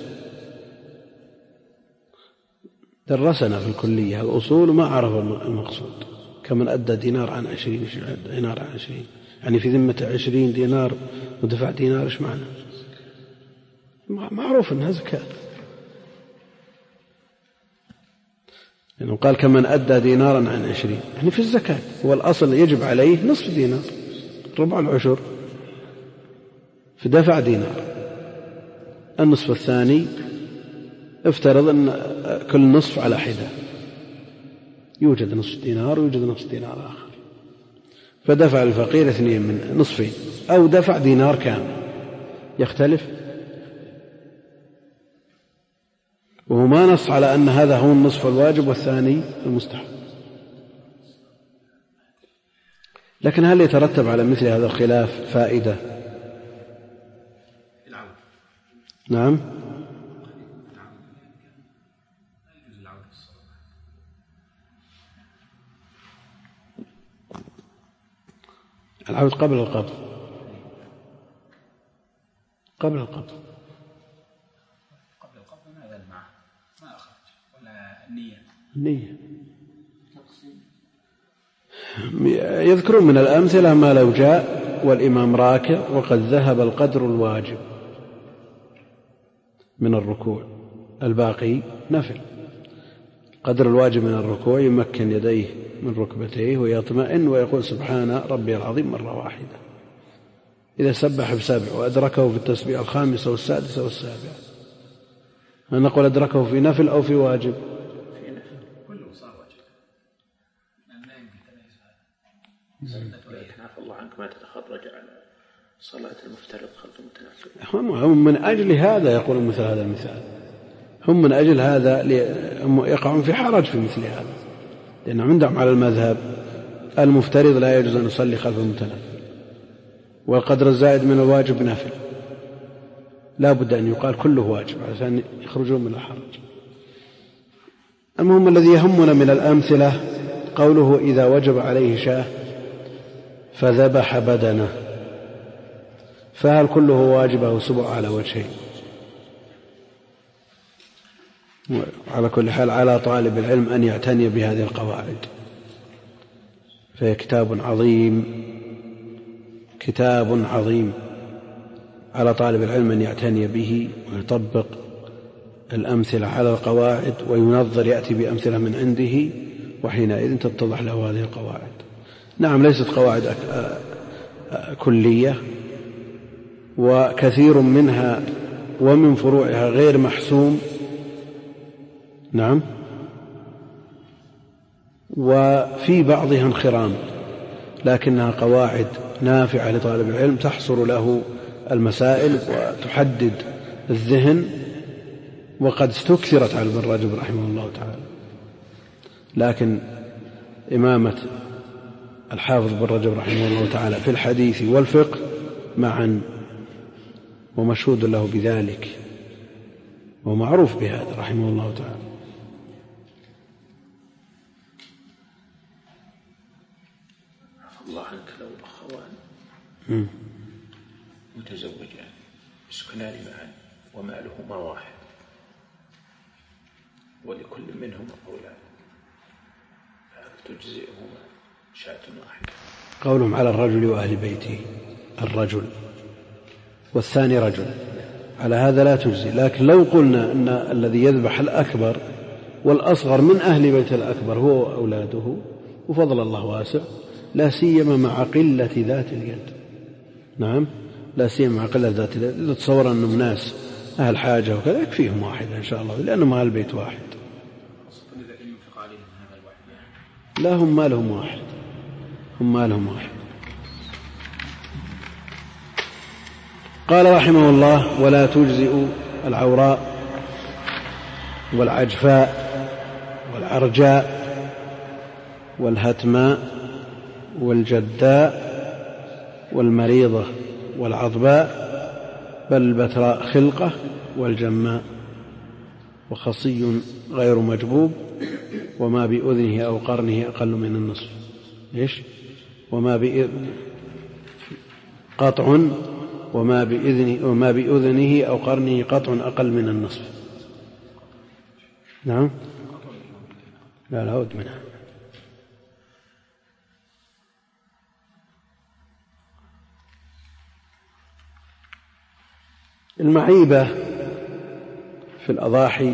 درسنا في الكلية الأصول وما عرف المقصود. كمن أدى دينار عن 20 دينار عن 20 يعني في ذمة 20 دينار ودفع دينار، إيش معنى؟ معروف أنها زكاة. لأنه قال كمن أدى دينارا عن 20 يعني في الزكاة، هو الأصل يجب عليه نصف دينار، ربع العشر، فدفع دينار. النصف الثاني افترض أن كل نصف على حدة، يوجد نصف دينار ويوجد نصف دينار آخر، فدفع الفقير 2 من نصفين، أو دفع دينار كامل، يختلف. وهو ما نص على أن هذا هو النصف الواجب والثاني المستحب. لكن هل يترتب على مثل هذا الخلاف فائدة؟ نعم، العود قبل القبض، قبل القبض ماذا معه؟ ما أخرج ولا النية. يذكرون من الأمثلة ما لو جاء والإمام راكع وقد ذهب القدر الواجب من الركوع، الباقي نفل. قدر الواجب من الركوع يمكن يديه من ركبتيه ويطمئن ويقول سبحان ربي العظيم مرة واحدة. إذا سبح ب7 وأدركه في التسبيح 5 والسادسة والسابعة، هل نقول أدركه في نفل أو في واجب؟ في نفل، كله صار واجب. لا يمكن تمييز هذا. ولكن عفى الله عنك ما تتخرج على صلاة المفترض خلف المتنفل. هم من أجل هذا يقولون مثل هذا المثال، هم من أجل هذا يقعون في حرج في مثل هذا، لأن عندهم على المذهب المفترض لا يجوز أن يصلي خلف المتنفل، والقدر الزائد من الواجب نافل، لا بد أن يقال كله واجب عشان يخرجون من الحرج. المهم الذي يهمنا من الأمثلة قوله إذا وجب عليه شاة فذبح بدنه، فهل كله واجب أو سبع على وجهين؟ على كل حال على طالب العلم أن يعتني بهذه القواعد، فهي كتاب عظيم على طالب العلم أن يعتني به ويطبق الأمثلة على القواعد وينظر، يأتي بأمثلة من عنده وحينئذ تتضح له هذه القواعد. نعم ليست قواعد كلية، وكثير منها ومن فروعها غير محسوم، نعم، وفي بعضها انخرام، لكنها قواعد نافعة لطالب العلم تحصر له المسائل وتحدد الذهن، وقد استكثرت على ابن رجب رحمه الله تعالى. لكن إمامة الحافظ بن رجب رحمه الله تعالى في الحديث والفقه معا، ومشهود له بذلك ومعروف بهذا رحمه الله تعالى. الله عنك لو أخوان متزوجان يسكنان معا ومالهما واحد ولكل منهما أولاد، تجزئهما شاة واحدة. قولهم على الرجل وأهل بيته، الرجل والثاني رجل، على هذا لا تجزي. لكن لو قلنا أن الذي يذبح الأكبر والأصغر من أهل بيت الأكبر هو وأولاده، وفضل الله واسع، لا سيما مع قلة ذات اليد. نعم، لا سيما مع قلة ذات اليد. إذا تصور أنهم ناس أهل حاجة وكذا يكفيهم واحد إن شاء الله، لأنهم أهل بيت واحد. لا، هم مالهم واحد، هم مالهم واحد. قال رحمه الله: ولا تجزئ العوراء والعجفاء والعرجاء والهتماء والجداء والمريضة والعضباء، بل البتراء خلقة والجماء، وخصي غير مجبوب، وما بأذنه أو قرنه أقل من النصف. إيش؟ وما قطع، وما بأذنه أو قرنه قطع أقل من النصف. نعم، لا أود منها. المعيبة في الأضاحي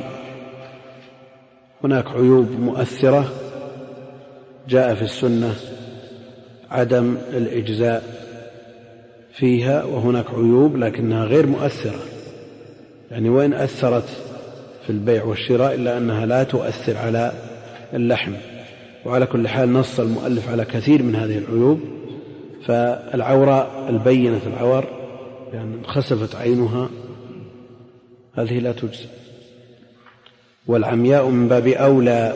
هناك عيوب مؤثرة جاء في السنة عدم الإجزاء فيها، وهناك عيوب لكنها غير مؤثرة، يعني وإن أثرت في البيع والشراء إلا أنها لا تؤثر على اللحم. وعلى كل حال نص المؤلف على كثير من هذه العيوب. فالعوراء البينة في العور، يعني انخسفت عينها، هذه لا تجزي. والعمياء من باب أولى،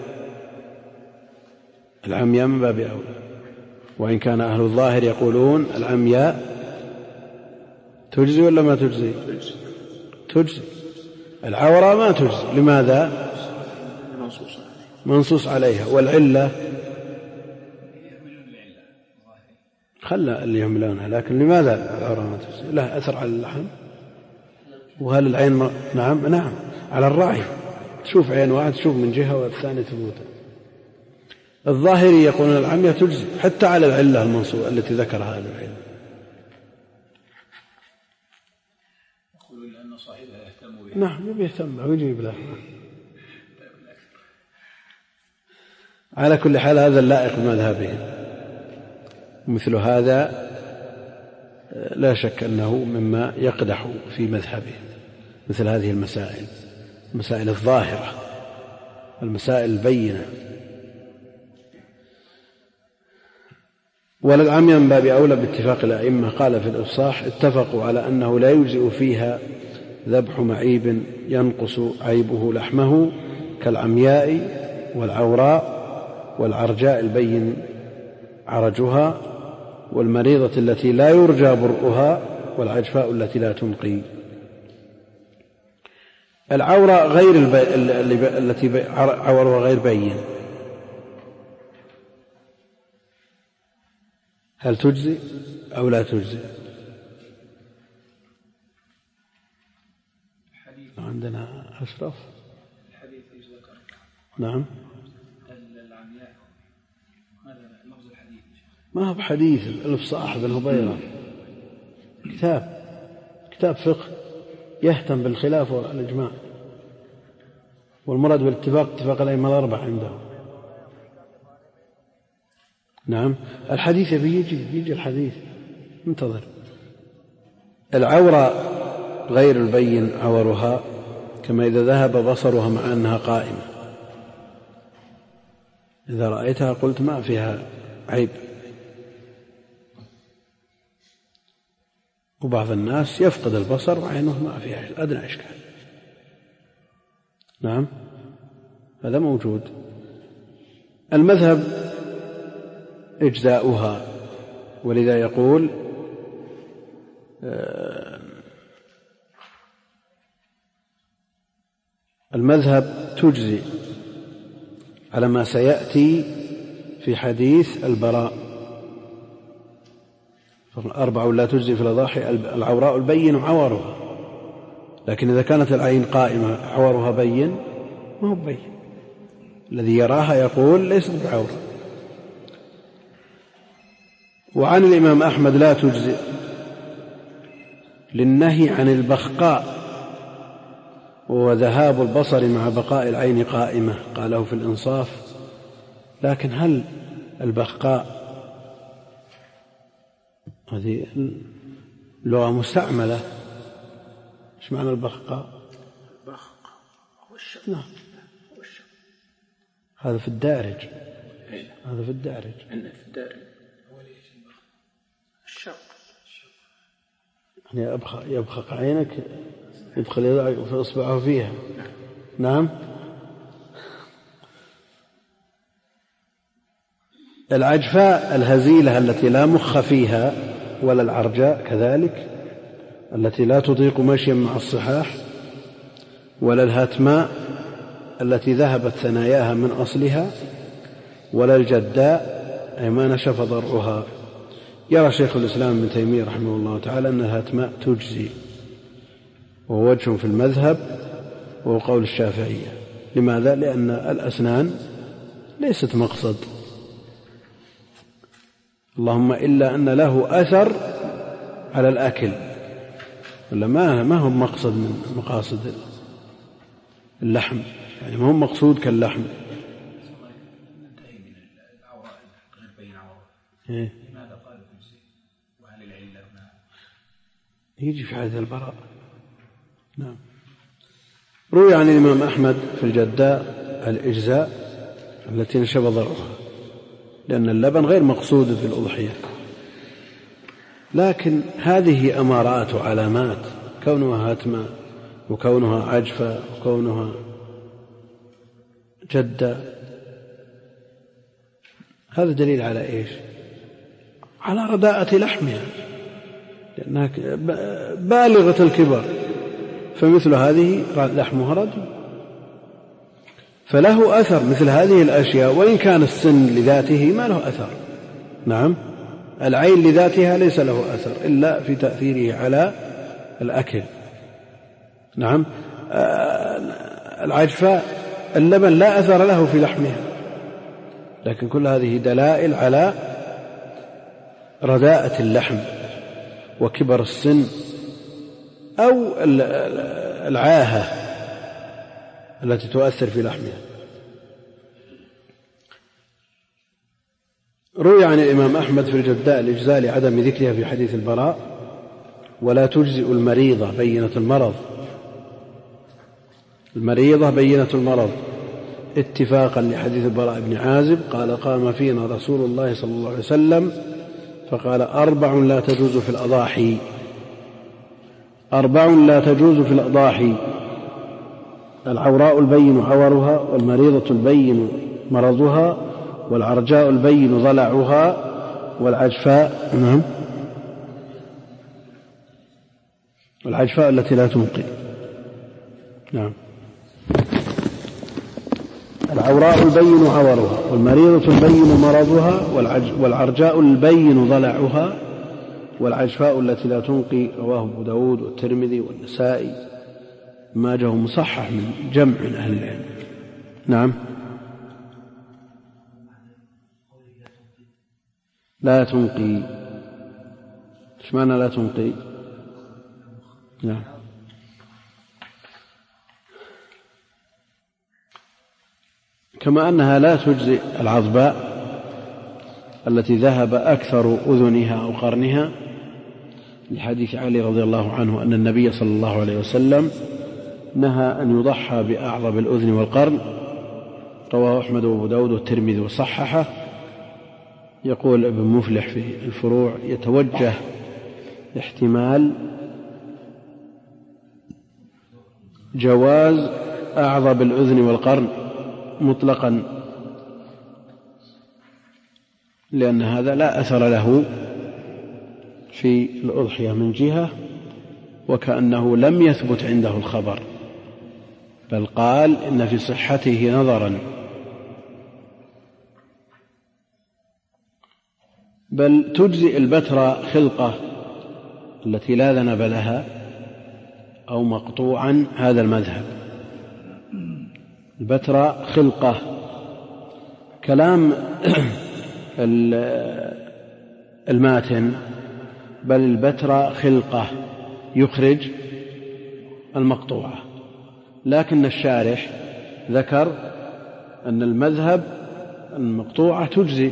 العمياء من باب أولى، وإن كان أهل الظاهر يقولون العمياء تجزي ولا ما تجزي؟ تجزي. العورة ما تجزي. لماذا؟ منصوص عليها. والعلة خلى اللي يحملونها، لكن لماذا العورة ما تجزي؟ لها أثر على اللحم. وهل العين نعم على الرعي، تشوف عين واحد تشوف من جهة والثانية تموت. الظاهري يقولون العمية تجزي حتى على العلة المنصوصة التي ذكرها أهل العلم. يقولون لأن صاحبها يهتم بها. نعم، يهتم بها ويجيب لها. على كل حال هذا اللائق بمذهبهم. مثل هذا لا شك أنه مما يقدح في مذهبه، مثل هذه المسائل، المسائل الظاهرة، المسائل البينة. وللعمية من باب أولى باتفاق الأئمة. قال في الإفصاح: اتفقوا على أنه لا يجزئ فيها ذبح معيب ينقص عيبه لحمه، كالعمياء والعوراء والعرجاء البين عرجها، والمريضة التي لا يرجى برؤها، والعجفاء التي لا تنقي. العورة غير التي عورها غير بين، هل تجزي أو لا تجزي؟ عندنا أشرف. نعم، ما هو بحديث الإفصاح بن هبيرة، كتاب فقه يهتم بالخلاف والإجماع، والمراد بالاتفاق اتفاق الأئمة الأربعة عندهم. نعم الحديث يجي الحديث انتظر. العورة غير البين عورها كما إذا ذهب بصرها مع أنها قائمة، إذا رأيتها قلت ما فيها عيب. وبعض الناس يفقد البصر وعينه ما فيها أدنى إشكال. نعم هذا موجود. المذهب إجزاؤها، ولذا يقول المذهب تجزي على ما سيأتي في حديث البراء. 4 لا تجزي في الأضاحي العوراء البين عورها، لكن إذا كانت العين قائمة عورها بين ما هو بين، الذي يراها يقول ليست بعورة. وعن الإمام أحمد لا تجزي للنهي عن البخقاء وهو ذهاب البصر مع بقاء العين قائمة، قاله في الإنصاف. لكن هل البخقاء هذه لغة مستعملة؟ ايش معنى البخقاء؟ البخق هو الشق. نعم هذا في الدارج. هذا في الدارج. عندنا في الدارج الشق، يعني يبخق عينك، يدخل في إصبعه فيها. نعم. العجفاء الهزيلة التي لا مخ فيها، ولا العرجاء كذلك التي لا تطيق مشيا مع الصحاح، ولا الهتماء التي ذهبت ثناياها من أصلها، ولا الجداء أي ما نشف ضرعها. يرى شيخ الإسلام ابن تيمية رحمه الله تعالى أن الهتماء تجزي، وهو وجه في المذهب وهو قول الشافعية. لماذا؟ لأن الأسنان ليست مقصد، اللهم إلا أن له أثر على الأكل، ولا ما هو مقصد من مقاصد اللحم، يعني ما هو مقصود كاللحم. ننتهي من العوراء غير بين عوراء. لماذا قال تجزي؟ وهل العلة هنا؟ يجي في حديث البراء. نعم. روي عن الإمام أحمد في الجداء الإجزاء التي نشب ضرعها، لأن اللبن غير مقصود في الأضحية. لكن هذه أمارات وعلامات، كونها هتمة وكونها عجفة وكونها جدة، هذا دليل على إيش؟ على رداءة لحمها، لأنها بالغة الكبر، فمثل هذه لحمها ردي، فله أثر مثل هذه الأشياء، وإن كان السن لذاته ما له أثر. نعم العين لذاتها ليس له أثر إلا في تأثيره على الأكل. نعم العجفاء اللبن لا أثر له في لحمها، لكن كل هذه دلائل على رداءة اللحم وكبر السن أو العاهة التي تؤثر في لحمها. روي عن الإمام أحمد في الجداء الإجزاء لعدم ذكرها في حديث البراء، ولا تجزئ المريضة بينة المرض. المريضة بينة المرض اتفاقا لحديث البراء بن عازب قال قام فينا رسول الله صلى الله عليه وسلم فقال 4 لا تجوز في الأضاحي، 4 لا تجوز في الأضاحي: العوراء البين عورها، والمريضة البين مرضها، والعرجاء البين ضلعها، والعجفاء والعجفاء التي لا تنقي. نعم العوراء البين عورها، والمريضة البين مرضها، والعرجاء البين ضلعها، والعجفاء التي لا تنقي. رواه أبو داود والترمذي والنسائي، ما جاءه مصحح من جمع من أهل العلم. نعم لا تنقي، ايش معنى لا تنقي؟ نعم كما أنها لا تجزئ العظباء التي ذهب أكثر أذنها أو قرنها، لحديث علي رضي الله عنه أن النبي صلى الله عليه وسلم نهى أن يضحى بأعظم الأذن والقرن، رواه أحمد وأبو داود والترمذي وصححه. يقول ابن مفلح في الفروع: يتوجه احتمال جواز أعظم الأذن والقرن مطلقا، لأن هذا لا أثر له في الأضحية من جهة، وكأنه لم يثبت عنده الخبر، بل قال إن في صحته نظرا، بل تجزئ البتر خلقة التي لا ذنب لها أو مقطوعا، هذا المذهب. البتر خلقة، كلام الماتن بل البتر خلقة يخرج المقطوعة، لكن الشارح ذكر أن المذهب المقطوعة تجزي،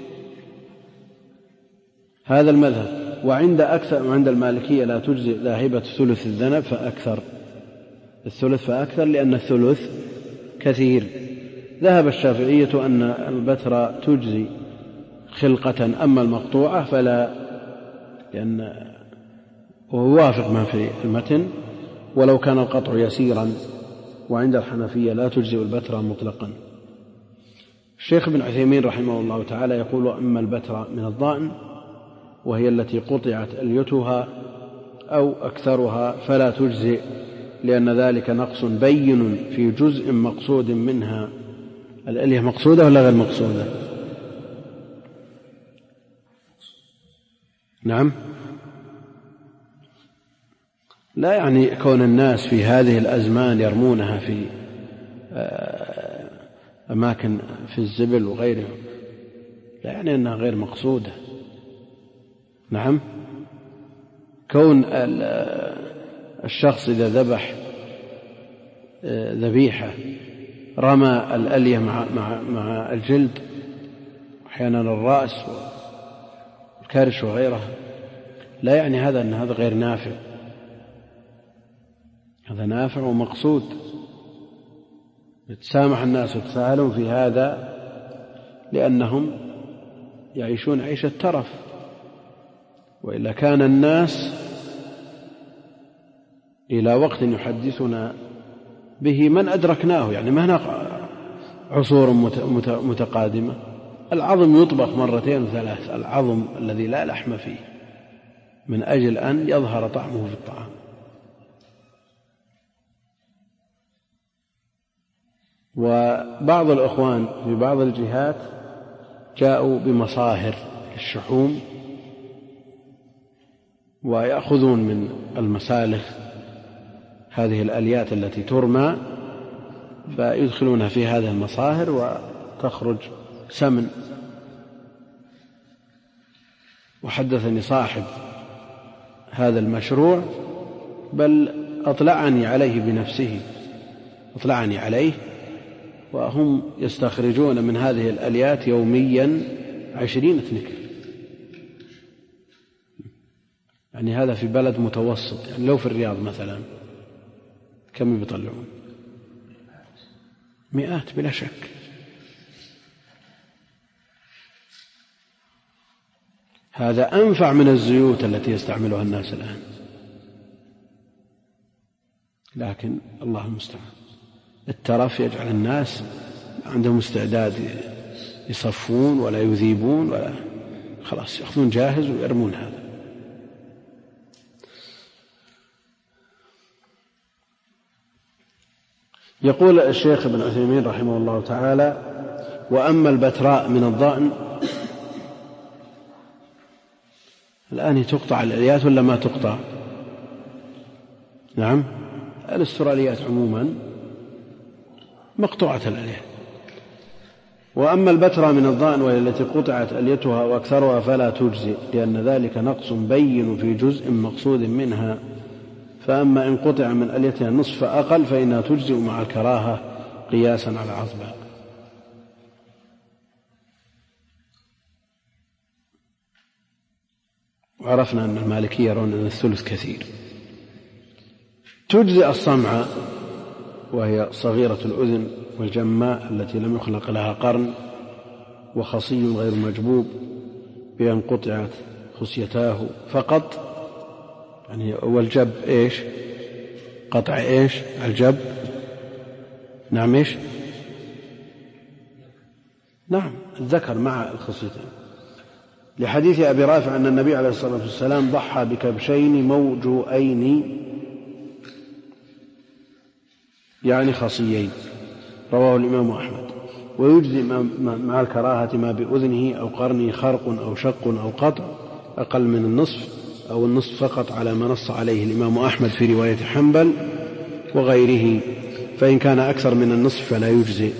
هذا المذهب. وعند المالكية لا تجزي ذاهبة ثلث الذنب فأكثر، الثلث فأكثر، لأن الثلث كثير. ذهب الشافعية أن البتر تجزي خلقة، أما المقطوعة فلا، لأن ووافق ما في المتن ولو كان القطع يسيرا. وعند الحنفية لا تجزي البتر مطلقا. الشيخ ابن عثيمين رحمه الله تعالى يقول: أما البتر من الضأن وهي التي قطعت أليتها أو أكثرها فلا تجزئ، لأن ذلك نقص بين في جزء مقصود منها. الألية مقصودة ولا غير مقصودة؟ نعم، لا يعني كون الناس في هذه الأزمان يرمونها في أماكن في الزبل وغيره، لا يعني أنها غير مقصودة. نعم، كون الشخص إذا ذبح ذبيحة رمى الألية مع الجلد، أحيانا الرأس والكرش وغيرها، لا يعني هذا أن هذا غير نافع، هذا نافع ومقصود. يتسامح الناس ويتساهلون في هذا لأنهم يعيشون عيشة ترف، وإلا كان الناس إلى وقت يحدثنا به من أدركناه، يعني ما هنا عصور متقادمة، العظم يطبخ مرتين وثلاث، العظم الذي لا لحم فيه، من أجل أن يظهر طعمه في الطعام. وبعض الأخوان في بعض الجهات جاءوا بمصاهر الشحوم ويأخذون من المسالخ هذه الأليات التي ترمى فيدخلونها في هذه المصاهر وتخرج سمن. وحدثني صاحب هذا المشروع، بل أطلعني عليه بنفسه، أطلعني عليه، وهم يستخرجون من هذه الأليات يوميا 20 نكل، يعني هذا في بلد متوسط، يعني لو في الرياض مثلا كم بيطلعون؟ 100 بلا شك. هذا أنفع من الزيوت التي يستعملها الناس الآن، لكن الله المستعان، الترف يجعل الناس عندهم استعداد يصفون ولا يذيبون ولا، خلاص يأخذون جاهز ويرمون هذا. يقول الشيخ ابن عثيمين رحمه الله تعالى: وأما البتراء من الضأن، الآن تقطع الأليات ولا ما تقطع؟ نعم، الاستراليات عموما مقطوعة الأليات. وأما البتراء من الضأن وهي التي قطعت أليتها وأكثرها فلا تجزئ، لأن ذلك نقص بين في جزء مقصود منها. فأما إن قطع من أليتها النصف فأقل فإنها تجزئ مع الكراهة قياسا على عظمها. وعرفنا أن المالكية يرون أن الثلث كثير. تجزئ الصمعة وهي صغيرة الأذن والجماء التي لم يخلق لها قرن وخصي غير مجبوب بأن قطعت خصيتاه فقط، يعني والجب إيش؟ قطع إيش؟ الجب نعم إيش؟ نعم الذكر مع الخصيتين، لحديث أبي رافع أن النبي عليه الصلاة والسلام ضحى بكبشين موجوئين يعني خصيين، رواه الإمام أحمد. ويجزي مع الكراهة ما بأذنه أو قرنه خرق أو شق أو قطع أقل من النصف أو النصف فقط على ما نص عليه الإمام أحمد في رواية حنبل وغيره، فإن كان أكثر من النصف فلا يجزي.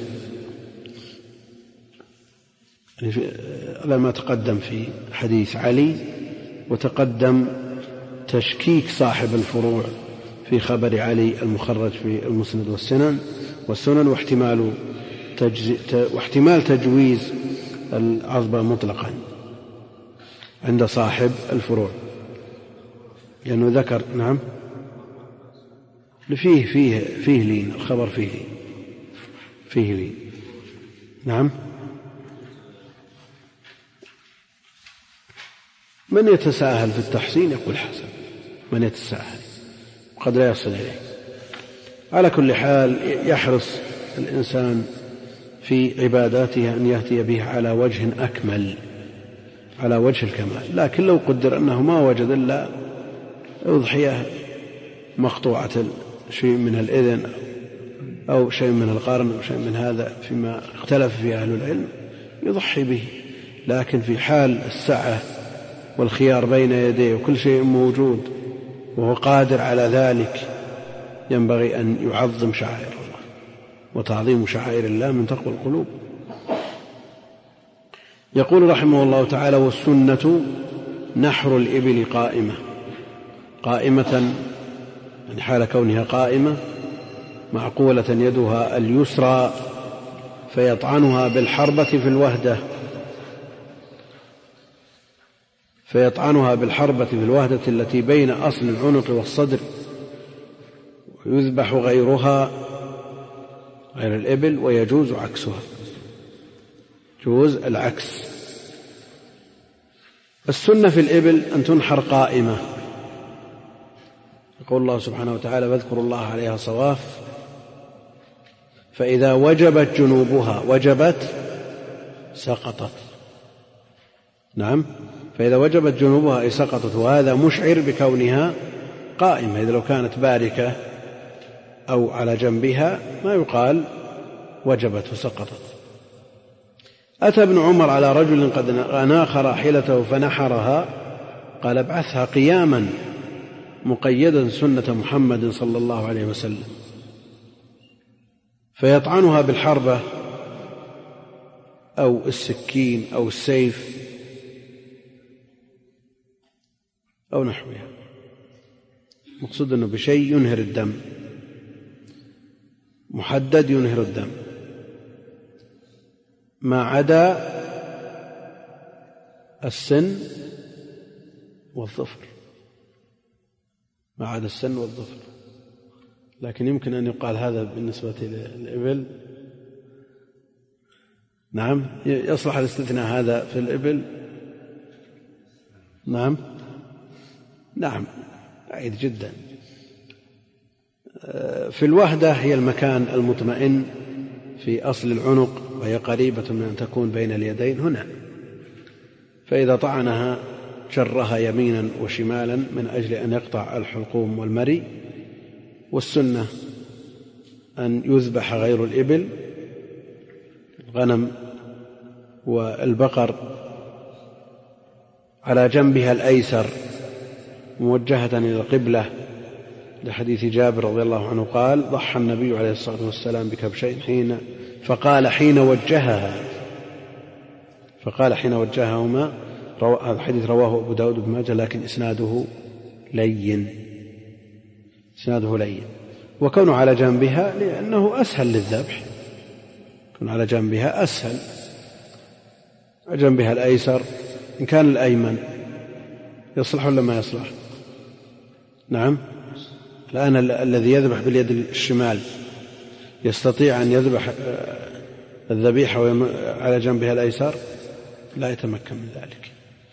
لما تقدم في حديث علي، وتقدم تشكيك صاحب الفروع في خبر علي المخرج في المسند والسنن واحتمال تجويز العظبة مطلقا عند صاحب الفروع، لأنه ذكر نعم فيه لين، الخبر فيه لين نعم. من يتساهل في التحسين يقول حسن، من يتساهل قد لا يصل إليه. على كل حال يحرص الإنسان في عباداته أن يأتي به على وجه أكمل، على وجه الكمال. لكن لو قدر أنه ما وجد إلا أضحية مقطوعة شيء من الإذن أو شيء من القرن أو شيء من هذا فيما اختلف فيه أهل العلم يضحي به. لكن في حال السعة والخيار بين يديه وكل شيء موجود وهو قادر على ذلك ينبغي أن يعظم شعائر الله، وتعظيم شعائر الله من تقوى القلوب. يقول رحمه الله تعالى: والسنة نحر الإبل قائمة يعني حال كونها قائمة، معقولة يدها اليسرى فيطعنها بالحربة في الوهدة التي بين أصل العنق والصدر، ويذبح غير الإبل، ويجوز عكسها، جوز العكس. السنة في الإبل أن تنحر قائمة، يقول الله سبحانه وتعالى: واذكروا الله عليها صواف، فإذا وجبت جنوبها وجبت سقطت. نعم، فإذا وجبت جنوبها أي سقطت، وهذا مشعر بكونها قائمة. إذا لو كانت باركة أو على جنبها ما يقال وجبت وسقطت. أتى ابن عمر على رجل قد أناخ راحلته فنحرها، قال: ابعثها قياما مقيدا سنة محمد صلى الله عليه وسلم، فيطعنها بالحربة أو السكين أو السيف أو نحوها، مقصود أنه بشيء ينهر الدم، محدد ينهر الدم، ما عدا السن والظفر، ما عدا السن والظفر. لكن يمكن أن يقال هذا بالنسبة للإبل. نعم، يصلح الاستثناء هذا في الإبل. نعم بعيد جدا. في الوهدة هي المكان المطمئن في أصل العنق، وهي قريبة من أن تكون بين اليدين هنا، فإذا طعنها جرها يمينا وشمالا من أجل أن يقطع الحلقوم والمري. والسنة أن يذبح غير الإبل، الغنم والبقر، على جنبها الأيسر موجهة إلى القبلة، لحديث جابر رضي الله عنه قال: ضحى النبي عليه الصلاة والسلام بكبشين فقال حين وجههما. هذا الحديث رواه أبو داود بن ماجه، لكن إسناده لين. وكونه على جنبها لأنه أسهل للذبح، كون على جنبها أسهل، جنبها الأيسر. إن كان الأيمن يصلح ولا ما يصلح؟ نعم. الآن الذي يذبح باليد الشمال يستطيع أن يذبح الذبيحة على جنبها الأيسر؟ لا يتمكن من ذلك.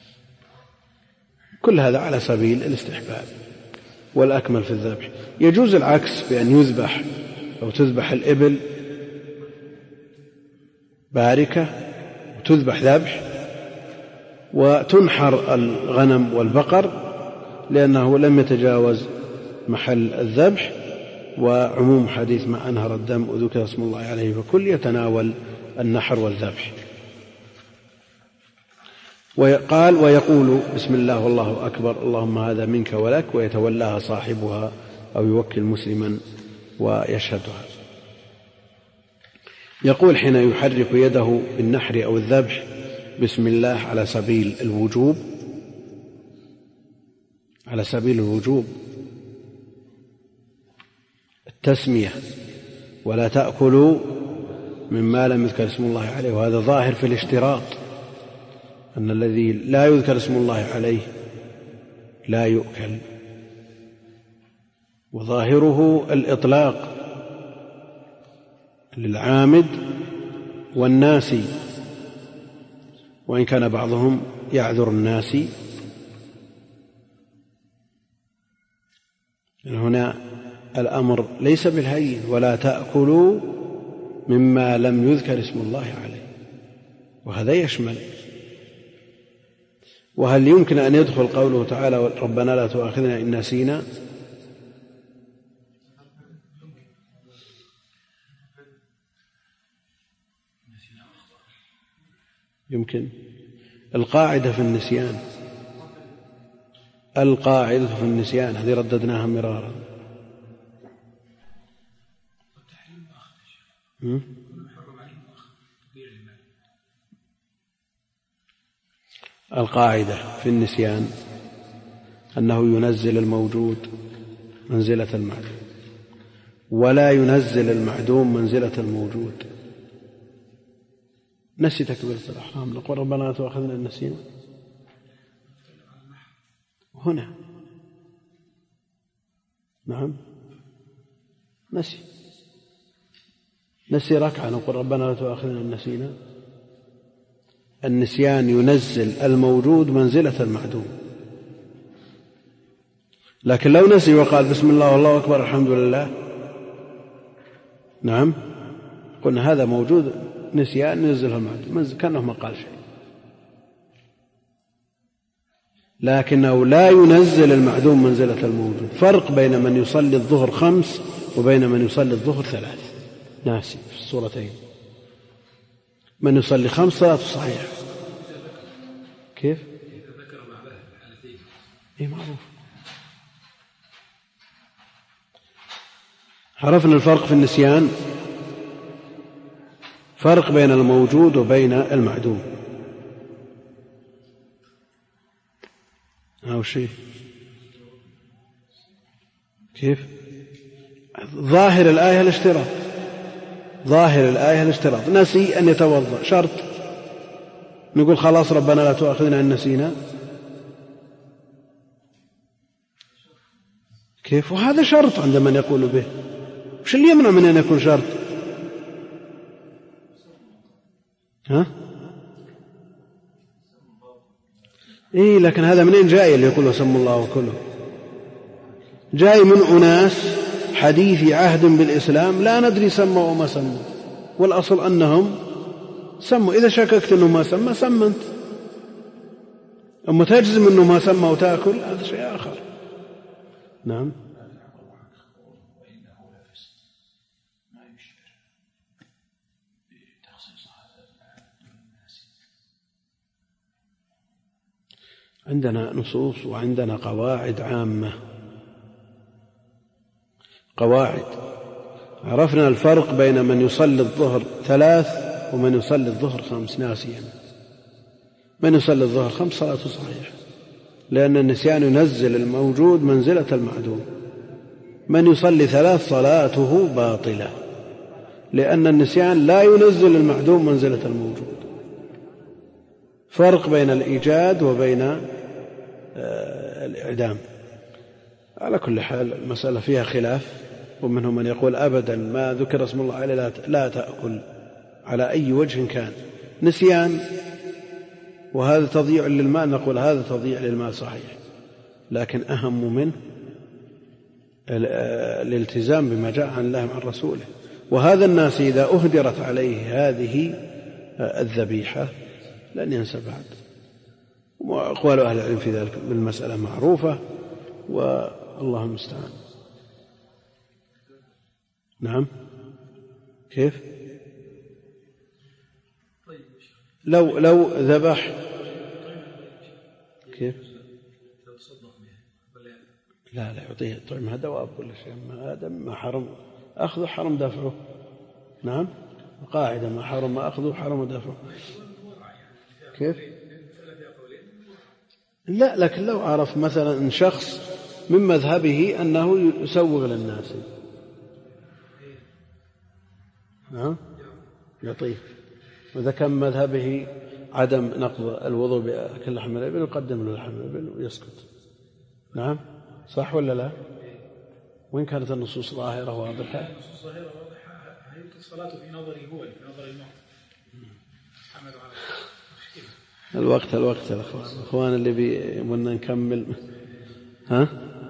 كل هذا على سبيل الاستحباب والأكمل في الذبح. يجوز العكس بأن يذبح أو تذبح الإبل باركة وتذبح ذبح، وتنحر الغنم والبقر لأنه لم يتجاوز محل الذبح، وعموم حديث ما أنهر الدم وذكر اسم الله عليه فكل يتناول النحر والذبح. وقال ويقول بسم الله والله أكبر اللهم هذا منك ولك، ويتولاها صاحبها أو يوكل مسلما ويشهدها. يقول حين يحرك يده بالنحر أو الذبح بسم الله على سبيل الوجوب، على سبيل الوجوب التسمية، ولا تأكلوا مما لم يذكر اسم الله عليه، وهذا ظاهر في الاشتراط أن الذي لا يذكر اسم الله عليه لا يؤكل، وظاهره الإطلاق للعامد والناسي، وإن كان بعضهم يعذر الناسي. هنا الأمر ليس بالهين، ولا تأكلوا مما لم يذكر اسم الله عليه، وهذا يشمل. وهل يمكن أن يدخل قوله تعالى ربنا لا تؤاخذنا إن نسينا؟ يمكن. القاعدة في النسيان، القاعدة في النسيان هذه رددناها مرارا. القاعدة في النسيان أنه ينزل الموجود منزلة المعدوم، ولا ينزل المعدوم منزلة الموجود. نسي تكبيرة الإحرام نقول ربنا لا تؤاخذنا إن نسينا، هنا نعم نسي ركعة نقول ربنا لا تؤاخذنا إن نسينا. النسيان ينزل الموجود منزلة المعدوم، لكن لو نسي وقال بسم الله والله أكبر الحمد لله نعم قلنا هذا موجود، نسيان ننزلها المعدوم كأنه ما قال شيء، لكنه لا ينزل المعدوم منزلة الموجود. فرق بين من يصلي الظهر 5 وبين من يصلي الظهر 3. ناسي في الصورتين، من يصلي 5 صلاته صحيح. كيف؟ إذا ذكر مع ذلك الحالتين. إيه معروف. عرفنا الفرق في النسيان، فرق بين الموجود وبين المعدوم. أو شيء كيف؟ ظاهر الآية الاشتراط، ظاهر الآية الاشتراط. نسي أن يتوضأ شرط، نقول خلاص ربنا لا تؤاخذنا إن نسينا؟ كيف؟ وهذا شرط عند من يقول به. وش اللي يمنع من أن يكون شرط؟ ها؟ إيه لكن هذا منين جاي اللي يقول سموا الله وكله؟ جاي من أناس حديث عهد بالإسلام لا ندري سموا وما سموا، والأصل أنهم سموا. إذا شككت أنه ما سمى سمنت، أما تجزم أنه ما سمى وتأكل هذا شيء آخر. نعم. عندنا نصوص وعندنا قواعد عامة. قواعد عرفنا الفرق بين من يصلي الظهر 3 ومن يصلي الظهر 5 ناسيا. من يصلي الظهر 5 صلاته صحيحة، لأن النسيان ينزل الموجود منزلة المعدوم. من يصلي 3 صلاته باطلة، لأن النسيان لا ينزل المعدوم منزلة الموجود. فرق بين الإيجاد وبين الإعدام. على كل حال المسألة فيها خلاف، ومنهم من يقول أبدا ما ذكر اسم الله عليه لا تأكل على أي وجه كان، نسيان وهذا تضييع للمال، نقول هذا تضييع للمال صحيح، لكن أهم منه الالتزام بما جاء عن الله عن رسوله. وهذا الناس إذا أهدرت عليه هذه الذبيحة لن ينسى بعد. وأقوال أهل العلم في ذلك بالمسألة معروفة، والله المستعان. نعم. كيف؟ لو ذبح كيف؟ لا يعطيه طعمها دواب كل شيء، ما هذا ما حرم أخذه حرم دفعه. نعم، قاعدة ما حرم أخذه حرم دفعه. كيف؟ لا، لكن لو عرف مثلا شخص من مذهبه أنه يسوغ للناس، نعم يعطيه. وإذا كان مذهبه عدم نقض الوضوء بأكل لحم الإبل يقدم له لحم الإبل ويسكت. نعم، صح ولا لا؟ وين كانت النصوص ظاهرة واضحة؟ النصوص ظاهرة واضحة، هي الصلاة في نظري هو في نظر الموت. حملوا على مشكلة. الوقت الأخوان اللي بيبغون نكمل. ها؟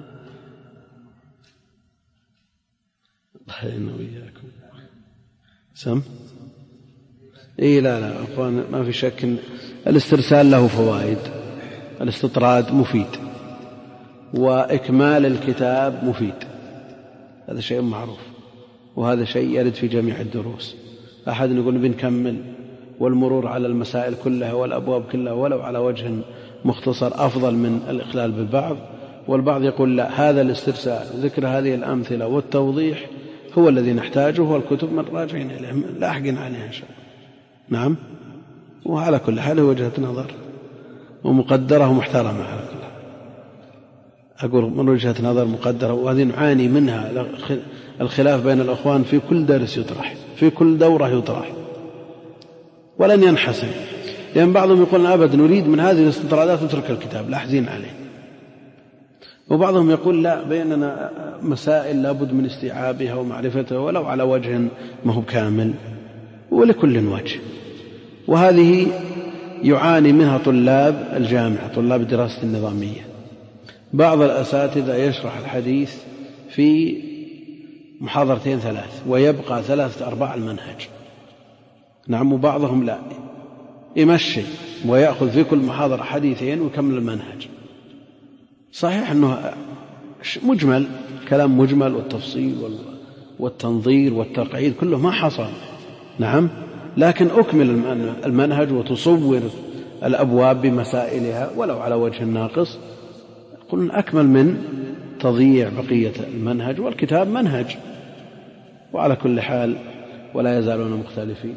الله يعيننا وإياكم. سم؟ إيه لا أخوان، ما في شك إن الاسترسال له فوائد، الاستطراد مفيد، وإكمال الكتاب مفيد، هذا شيء معروف، وهذا شيء يرد في جميع الدروس. أحد يقول بنكمل، والمرور على المسائل كلها والأبواب كلها ولو على وجه مختصر أفضل من الإخلال بالبعض. والبعض يقول لا، هذا الاسترسال ذكر هذه الأمثلة والتوضيح هو الذي نحتاجه، والكتب من راجعين إليهم لاحقين عليها إن شاء الله. نعم. وعلى كل حال وجهة نظر ومقدرة ومحترمة، على كل حال أقول من وجهة نظر مقدرة، وهذه نعاني منها. الخلاف بين الأخوان في كل درس يطرح، في كل دورة يطرح، ولن ينحسن، لأن بعضهم يقول أبدا نريد من هذه الاستطرادات نترك الكتاب لاحظين عليه، وبعضهم يقول لا، بيننا مسائل لابد من استيعابها ومعرفتها ولو على وجه ما هو كامل، ولكل وجه. وهذه يعاني منها طلاب الجامعة، طلاب الدراسة النظامية. بعض الأساتذة يشرح الحديث في محاضرتين 3 ويبقى 3/4 المنهج. نعم. وبعضهم لا، يمشي ويأخذ في كل محاضرة حديثين ويكمل المنهج. صحيح أنه مجمل، كلام مجمل، والتفصيل والتنظير والتقعيد كله ما حصل. نعم. لكن أكمل المنهج وتصور الأبواب بمسائلها ولو على وجه ناقص، قلنا أكمل من تضييع بقية المنهج، والكتاب منهج. وعلى كل حال ولا يزالون مختلفين،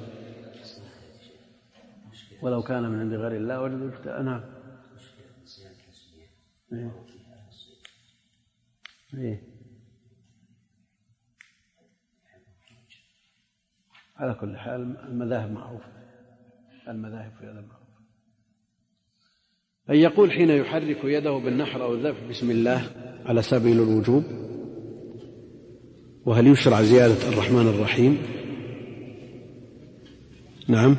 ولو كان من عند غير الله وجدوا اختلاف. نعم. على كل حال المذاهب معروفة، المذاهب في هذا معروفة. أن يقول حين يحرك يده بالنحر أو الذبح بسم الله على سبيل الوجوب، وهل يشرع زيادة الرحمن الرحيم؟ نعم.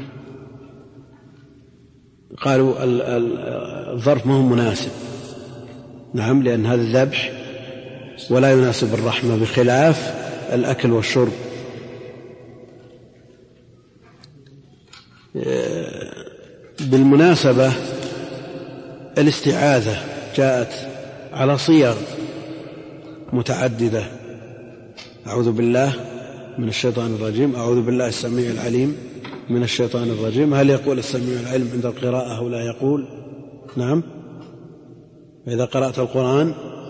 قالوا الظرف ما هو مناسب. نعم، لأن هذا الذبح ولا يناسب الرحمة، بخلاف الأكل والشرب. بالمناسبة الاستعاذة جاءت على صيغ متعددة. أعوذ بالله من الشيطان الرجيم، أعوذ بالله السميع العليم من الشيطان الرجيم. هل يقول السميع العليم عند القراءة أو لا يقول؟ نعم. فإذا قرأت القرآن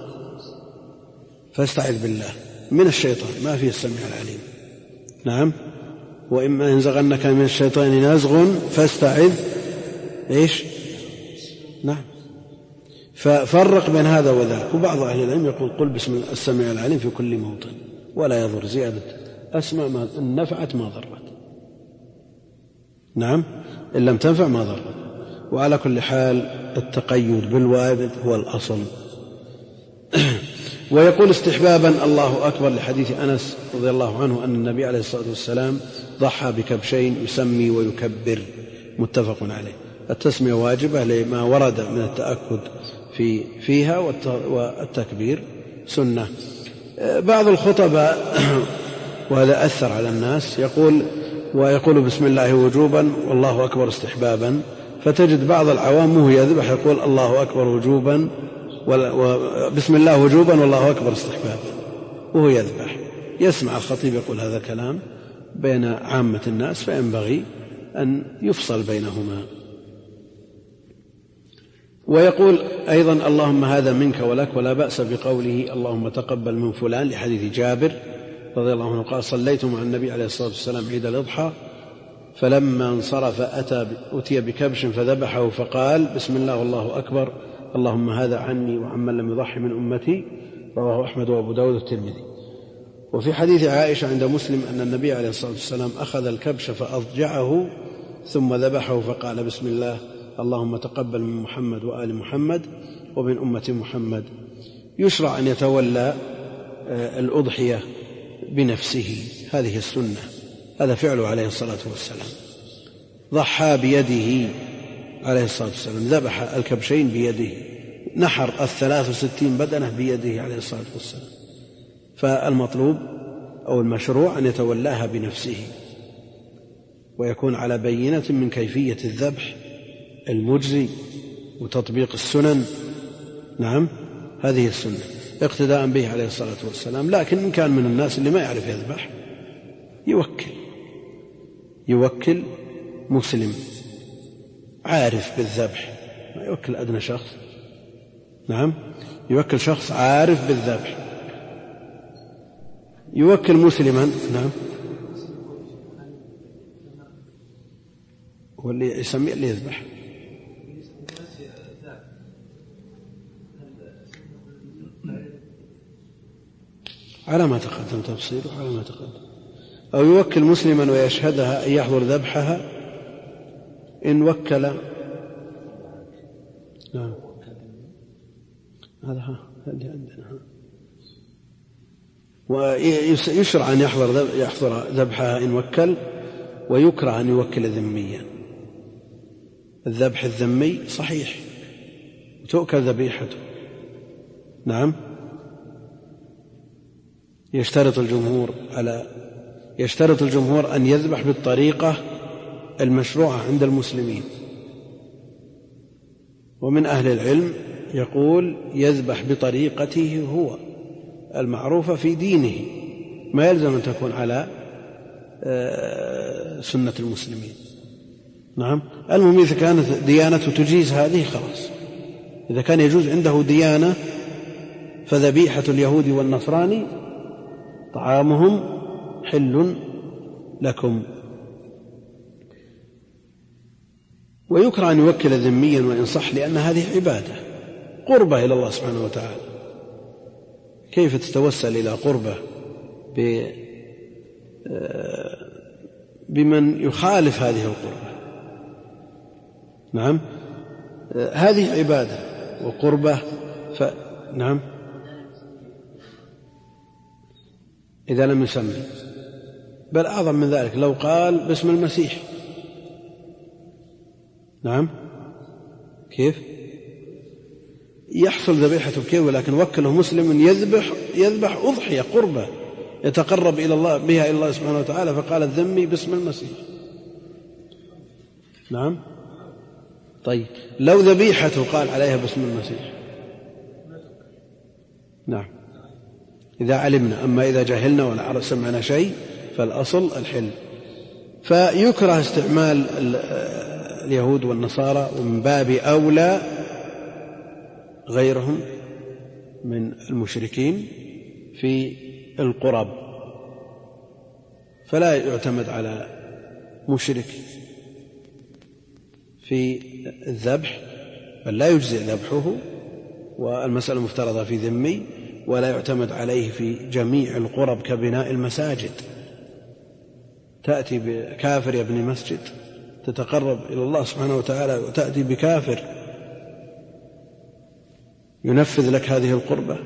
فاستعذ بالله من الشيطان، ما فيه السميع العليم. نعم. وإما ينزغنك من الشيطان نزغ فاستعذ إيش؟ نعم. ففرق بين هذا وذاك. وبعض أهل العلم يقول قل بسم السميع العليم في كل موطن، ولا يضر زيادة أسماء ما إن نفعت ما ضرت. نعم، إن لم تنفع ما ضرت. وعلى كل حال التقيد بالوارد هو الأصل. ويقول استحبابا الله أكبر لحديث أنس رضي الله عنه أن النبي عليه الصلاة والسلام ضحى بكبشين يسمي ويكبر، متفق عليه. التسمية واجبة لما ورد من التأكد فيها، والتكبير سنة. بعض الخطباء وهذا أثر على الناس ويقول بسم الله وجوبا والله أكبر استحبابا، فتجد بعض العوام وهو يذبح يقول الله أكبر وجوبا بسم الله وجوبا والله أكبر استحبابا وهو يذبح. يسمع الخطيب يقول هذا كلام بين عامة الناس، فينبغي أن يفصل بينهما. ويقول أيضا اللهم هذا منك ولك، ولا بأس بقوله اللهم تقبل من فلان لحديث جابر رضي الله عنه قال صليت مع النبي عليه الصلاة والسلام عيد الأضحى فلما انصرف أتي بكبش فذبحه فقال بسم الله والله أكبر اللهم هذا عني وعمن لم يضحي من أمتي، رواه أحمد وأبو داود والترمذي. وفي حديث عائشة عند مسلم أن النبي عليه الصلاة والسلام أخذ الكبش فأضجعه ثم ذبحه فقال بسم الله اللهم تقبل من محمد وآل محمد ومن أمة محمد. يشرع أن يتولى الأضحية بنفسه، هذه السنة، هذا فعله عليه الصلاة والسلام، ضحى بيده عليه الصلاة والسلام، ذبح الكبشين بيده، نحر 63 بدنة بيده عليه الصلاة والسلام. فالمطلوب أو المشروع أن يتولاها بنفسه ويكون على بينة من كيفية الذبح المجزي وتطبيق السنن. نعم، هذه السنة اقتداء به عليه الصلاة والسلام. لكن إن كان من الناس اللي ما يعرف يذبح يوكل مسلم عارف بالذبح، ما يوكل أدنى شخص. نعم، يوكل شخص عارف بالذبح، يوكل مسلما. نعم، هو اللي يسميه اللي يذبح. على ما تقدم تفصيله، على ما تقدم. أو يوكل مسلما ويشهدها أن يحضر ذبحها إن وكل. نعم، هذا اللي عندنا. ويشرع أن يحضر ذبحها إن وكل، ويكره أن يوكل ذميا. الذبح الذمي صحيح وتؤكل ذبيحته. نعم، يشترط الجمهور أن يذبح بالطريقة المشروعة عند المسلمين. ومن أهل العلم يقول يذبح بطريقته هو المعروفة في دينه، ما يلزم أن تكون على سنة المسلمين. نعم، المهم إذا كانت ديانته تجيز هذه خلاص. إذا كان يجوز عنده ديانة فذبيحة اليهود والنصراني طعامهم حل لكم. ويكره أن يوكل ذميا وإن صح، لأن هذه عبادة قربة إلى الله سبحانه وتعالى. كيف تتوسل إلى قربة بمن يخالف هذه القربة؟ نعم، هذه عبادة وقربة. نعم، إذا لم يسمي، بل أعظم من ذلك لو قال باسم المسيح. نعم، كيف يحصل ذبيحته كيف؟ ولكن وكله مسلم يذبح أضحية قربة يتقرب إلى الله بها إلى الله سبحانه وتعالى، فقال الذمي باسم المسيح. نعم، طيب لو ذبيحته قال عليها باسم المسيح. نعم، إذا علمنا. أما إذا جهلنا ولا سمعنا شيء فالأصل الحل. فيكره استعمال اليهود والنصارى، ومن باب أولى غيرهم من المشركين في القرب. فلا يعتمد على مشرك في الذبح، بل لا يجزئ ذبحه، والمسألة مفترضة في ذمي، ولا يعتمد عليه في جميع القرب كبناء المساجد. تأتي بكافر يبني مسجد تتقرب إلى الله سبحانه وتعالى وتأتي بكافر ينفذ لك هذه القربة؟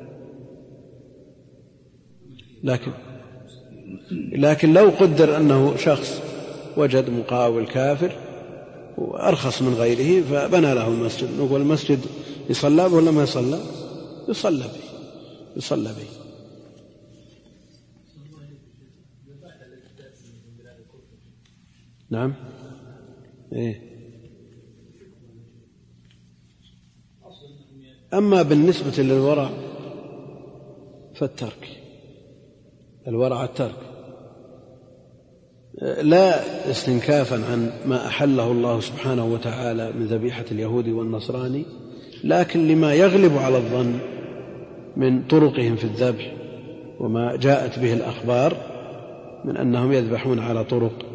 لكن لو قدر أنه شخص وجد مقاول كافر وأرخص من غيره فبنى له المسجد، نقول المسجد يصلى به ولا ما يصلى؟ يصلى به. نعم. أما بالنسبة للورع فالترك، الورع الترك، لا استنكافا عن ما أحله الله سبحانه وتعالى من ذبيحة اليهود والنصراني، لكن لما يغلب على الظن من طرقهم في الذبح وما جاءت به الأخبار من أنهم يذبحون على طرق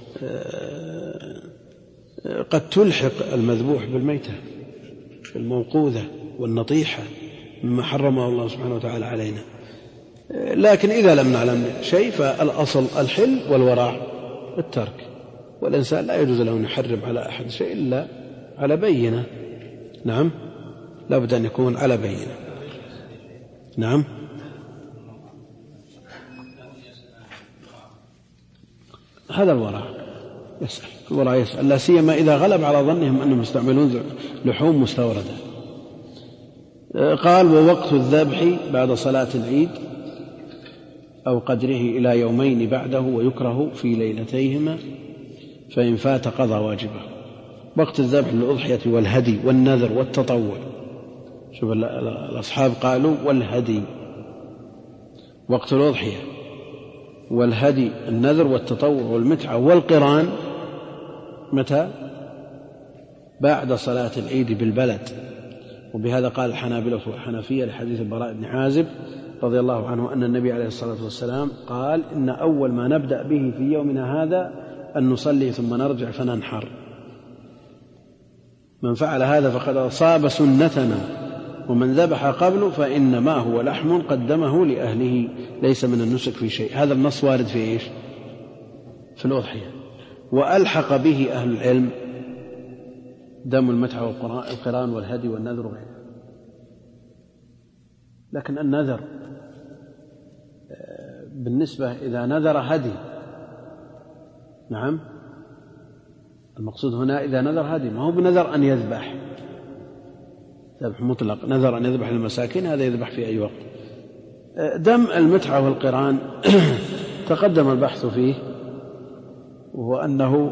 قد تلحق المذبوح بالميتة الموقوذة والنطيحة مما حرمه الله سبحانه وتعالى علينا. لكن إذا لم نعلم شيء فالأصل الحل والورع الترك، والإنسان لا يجوز له أن يحرم على أحد شيء إلا على بينة. نعم، لا بد أن يكون على بينة. نعم. هذا الورع يسأل، الورع يسأل، لا سيما إذا غلب على ظنهم أنهم يستعملون لحوم مستوردة. قال: ووقت الذبح بعد صلاة العيد أو قدره إلى يومين بعده، ويكره في ليلتيهما، فإن فات قضى واجبه. وقت الذبح للأضحية والهدي والنذر والتطوع. شوف الأصحاب قالوا والهدي، وقت الأضحية والهدي النذر والتطوع والمتعة والقران متى؟ بعد صلاة العيد بالبلد. وبهذا قال الحنابلة والحنفية لحديث البراء بن عازب رضي الله عنه أن النبي عليه الصلاة والسلام قال: إن أول ما نبدأ به في يومنا هذا أن نصلي ثم نرجع فننحر. من فعل هذا فقد أصاب سنتنا، ومن ذبح قبل فإنما هو لحم قدمه لأهله ليس من النسك في شيء. هذا النص وارد في إيش؟ في الأضحية. وألحق به أهل العلم دم المتعة والقران والهدي والنذر وغيره. لكن النذر بالنسبة إذا نذر هدي، نعم، المقصود هنا إذا نذر هدي، ما هو بنذر أن يذبح ذبح مطلق، نذر أن يذبح للمساكين، هذا يذبح في أي وقت. دم المتعة والقران تقدم البحث فيه، وهو أنه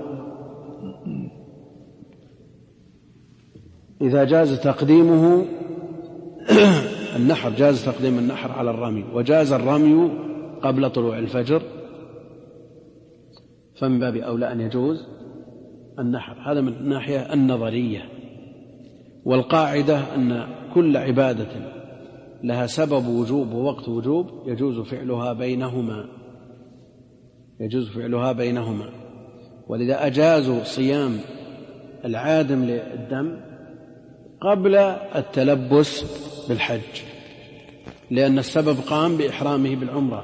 إذا جاز تقديمه النحر، جاز تقديم النحر على الرمي، وجاز الرمي قبل طلوع الفجر، فمن باب أولى أن يجوز النحر. هذا من الناحية النظرية. والقاعدة أن كل عبادة لها سبب وجوب ووقت وجوب يجوز فعلها بينهما. ولذا أجازوا صيام العادم للدم قبل التلبس بالحج، لأن السبب قام بإحرامه بالعمرة.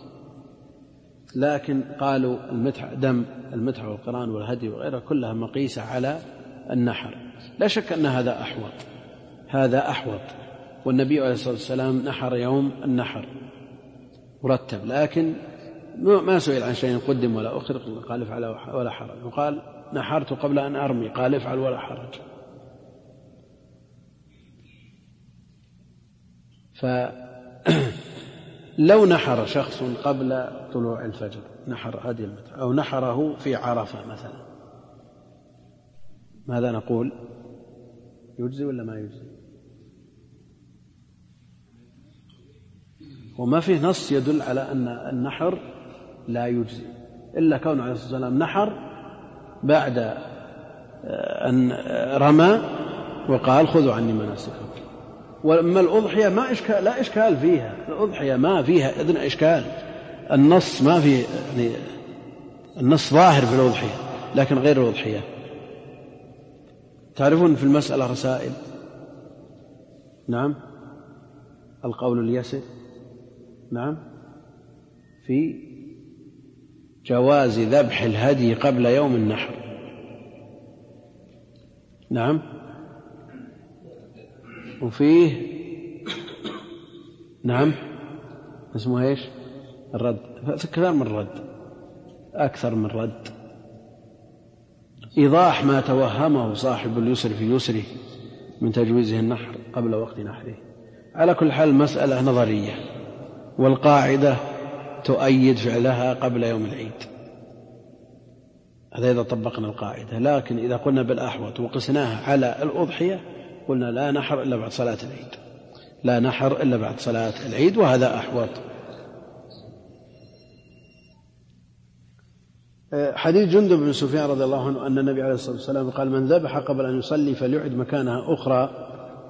لكن قالوا دم المتعة والقران والهدي وغيرها كلها مقيسة على النحر. لا شك أن هذا أحوط. والنبي عليه الصلاة والسلام نحر يوم النحر مرتب، لكن ما سئل عن شيء قدم ولا أخر، قال افعل ولا حرج. وقال نحرت قبل أن أرمي، قال افعل ولا حرج. فلو نحر شخص قبل طلوع الفجر، نحر هدي المتعة، أو نحره في عرفة مثلا، ماذا نقول؟ يجزي ولا ما يجزي؟ وما فيه نص يدل على أن النحر لا يجزي، إلا كونه عليه الصلاة والسلام نحر بعد أن رمى وقال خذوا عني مناسككم. وأما الأضحية لا إشكال فيها، الأضحية ما فيها أدنى إشكال، النص ما فيه، يعني النص ظاهر في الأضحية، لكن غير الأضحية. تعرفون في المسألة رسائل، نعم، القول اليسر، نعم، في جواز ذبح الهدي قبل يوم النحر، نعم. وفيه نعم اسمه ايش؟ الرد. أكثر من رد. إيضاح ما توهمه صاحب اليسر في يسره من تجويزه النحر قبل وقت نحره. على كل حال مسألة نظرية، والقاعدة تؤيد فعلها قبل يوم العيد، هذا إذا طبقنا القاعدة. لكن إذا قلنا بالأحوط وقسناها على الأضحية قلنا لا نحر إلا بعد صلاة العيد، لا نحر إلا بعد صلاة العيد، وهذا أحوط. حديث جندب بن سفيان رضي الله عنه أن النبي عليه الصلاة والسلام قال: من ذبح قبل أن يصلي فليعد مكانها أخرى.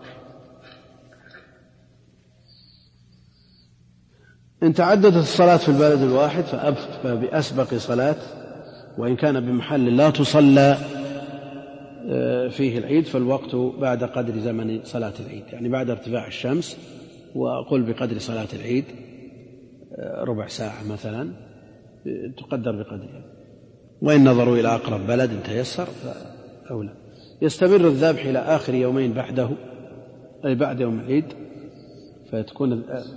إن تعددت الصلاة في البلد الواحد فبأسبق صلاة، وإن كان بمحل لا تصلى فيه العيد فالوقت بعد قدر زمن صلاة العيد، يعني بعد ارتفاع الشمس، وأقول بقدر صلاة العيد ربع ساعة مثلا تقدر بقدرها. وإن نظروا إلى أقرب بلد تيسر فأولى. يستمر الذبح إلى آخر يومين بعده، أي بعد يوم العيد، فتكون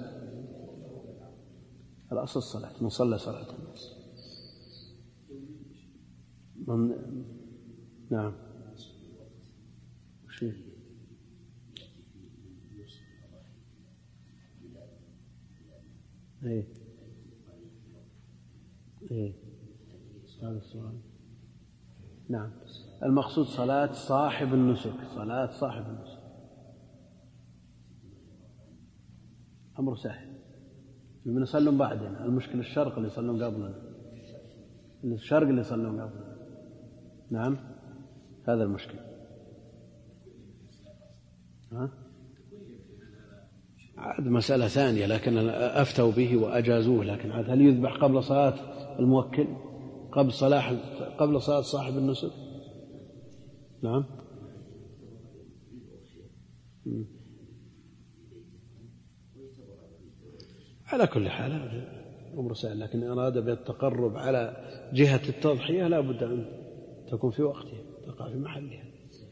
الأصل الصلاة من صلى صلاة الناس. نعم. شيء ايه هذا السؤال. نعم. المقصود صلاة صاحب النسك، صلاة صاحب النسك أمر سهل، من يصلون بعدنا. المشكلة الشرق اللي يصلون قبلنا، الشرق اللي يصلون قبلنا. نعم هذا المشكلة. عاد مسألة ثانية، لكن أفتوا به وأجازوه. لكن عاد هل يذبح قبل صلاة الموكل، قبل صلاة صاحب النسك؟ نعم. على كل حال أمر سهل، لكن أراد بالتقرب على جهة التضحية لا بد أن تكون في وقتها، تقع في محلها.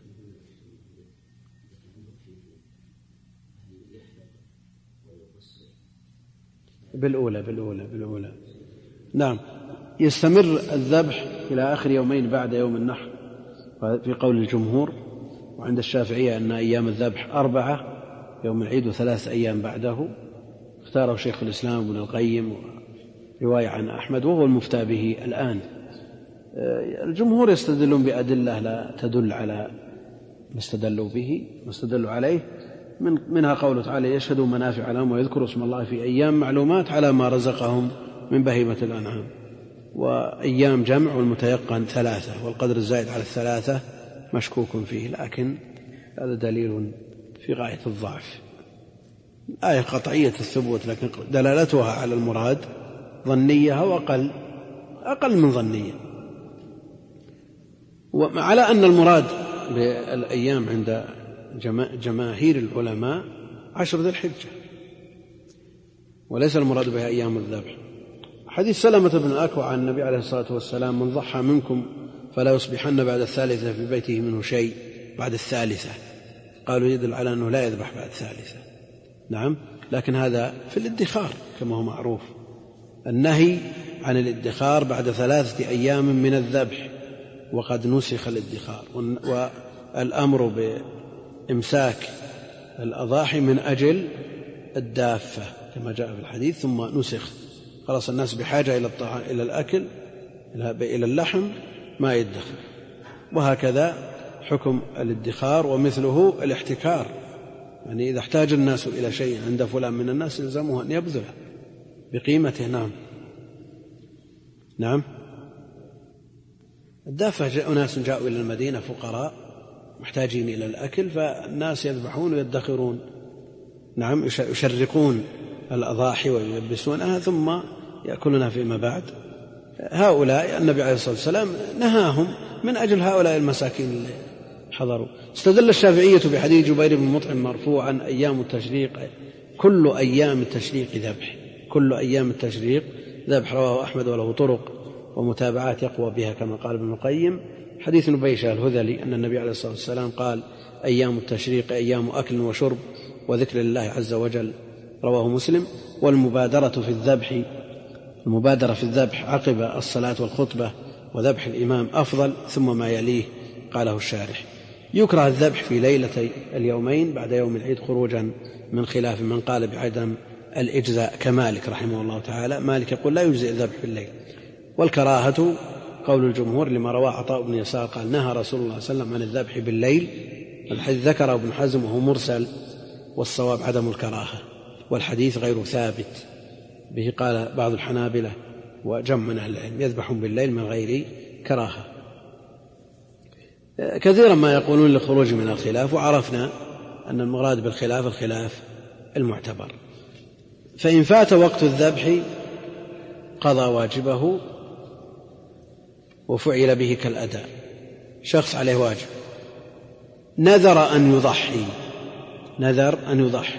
بالأولى. نعم. يستمر الذبح إلى آخر يومين بعد يوم النحر في قول الجمهور، وعند الشافعية أن أيام الذبح 4 يوم العيد و3 أيام بعده. اختاره شيخ الإسلام ابن القيم رواية عن أحمد، وهو المفتى به الآن. الجمهور يستدلون بأدلة لا تدل على ما استدلوا عليه، منها قوله تعالى: يشهدوا منافع لهم ويذكروا اسم الله في أيام معلومات على ما رزقهم من بهيمة الأنعام. وأيام جمع والمتيقن 3، والقدر الزائد على 3 مشكوك فيه، لكن هذا دليل في غاية الضعف. آية قطعية الثبوت، لكن دلالتها على المراد ظنية أو أقل من ظنية. وعلى أن المراد بالأيام عند جماهير العلماء 10 ذي الحجة، وليس المراد بها أيام الذبح. حديث سلمة بن الأكوع عن النبي عليه الصلاة والسلام: من ضحى منكم فلا يصبحن بعد 3 في بيته منه شيء. بعد 3 قالوا يدل على أنه لا يذبح بعد 3. نعم، لكن هذا في الادخار كما هو معروف، النهي عن الادخار بعد 3 أيام من الذبح، وقد نسخ الادخار. والأمر بإمساك الأضاحي من أجل الدافة كما جاء في الحديث، ثم نسخ، خلاص الناس بحاجة إلى الطعام، إلى الأكل، إلى اللحم، ما يدخر. وهكذا حكم الادخار، ومثله الاحتكار، يعني إذا احتاج الناس إلى شيء عند فلان من الناس يلزمه أن يبذله بقيمته. نعم. الدافة جاء ناس جاءوا إلى المدينة فقراء محتاجين إلى الأكل، فالناس يذبحون ويدخرون. نعم، يشرقون الأضاحي ويلبسونها ثم يأكلونها فيما بعد. هؤلاء النبي عليه الصلاة والسلام نهاهم من أجل هؤلاء المساكين اللي حضروا. استدل الشافعية بحديث جبير بن مطعم مرفوعا: أيام التشريق كل أيام التشريق ذبح، كل أيام التشريق ذبح. رواه أحمد وله طرق ومتابعات يقوى بها كما قال ابن القيم، حديث نبيشة الهذلي أن النبي عليه الصلاة والسلام قال: أيام التشريق أيام أكل وشرب وذكر الله عز وجل، رواه مسلم. والمبادرة في الذبح عقب الصلاة والخطبة وذبح الإمام أفضل، ثم ما يليه قاله الشارح. يكره الذبح في ليلتي اليومين بعد يوم العيد خروجا من خلاف من قال بعدم الإجزاء كمالك رحمه الله تعالى. مالك يقول لا يجزئ الذبح في الليل. والكراهة قول الجمهور لما رواه عطاء بن يسار قال: نهى رسول الله صلى الله عليه وسلم عن الذبح بالليل. الحديث ذكره ابن حزم وهو مرسل، والصواب عدم الكراهة، والحديث غير ثابت به. قال بعض الحنابلة وجمع من أهل العلم: يذبحون بالليل من غير كراهة. كثيرا ما يقولون للخروج من الخلاف، وعرفنا أن المراد بالخلاف الخلاف المعتبر. فإن فات وقت الذبح قضى واجبه وفعل به كالأداء. شخص عليه واجب، نذر أن يضحي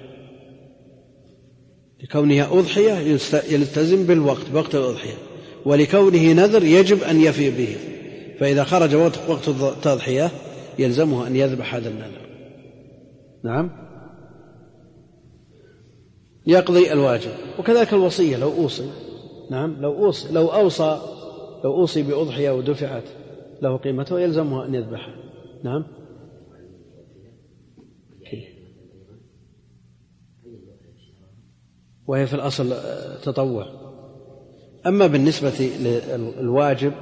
لكونه أضحية يلتزم بالوقت بوقت الأضحية، ولكونه نذر يجب أن يفي به، فإذا خرج وقت التضحية يلزمه أن يذبح هذا النذر. نعم، يقضي الواجب. وكذلك الوصية لو أوصي، نعم، لو أوصي بأضحية ودفعت له قيمته يلزمه أن يذبحها. نعم، وهي في الأصل تطوع. أما بالنسبة للواجب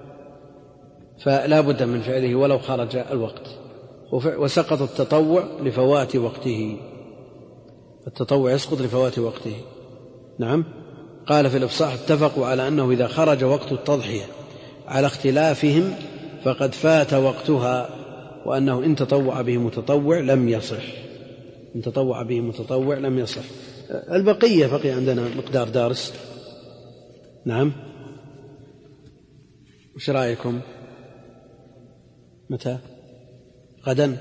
فلا بد من فعله ولو خرج الوقت، وسقط التطوع لفوات وقته. التطوع يسقط لفوات وقته. نعم. قال في الإفصاح: اتفقوا على أنه إذا خرج وقت التضحية على اختلافهم فقد فات وقتها، وأنه إن تطوع به متطوع لم يصح. البقية بقي عندنا مقدار دارس. نعم، وش رأيكم؟ متى؟ غدا؟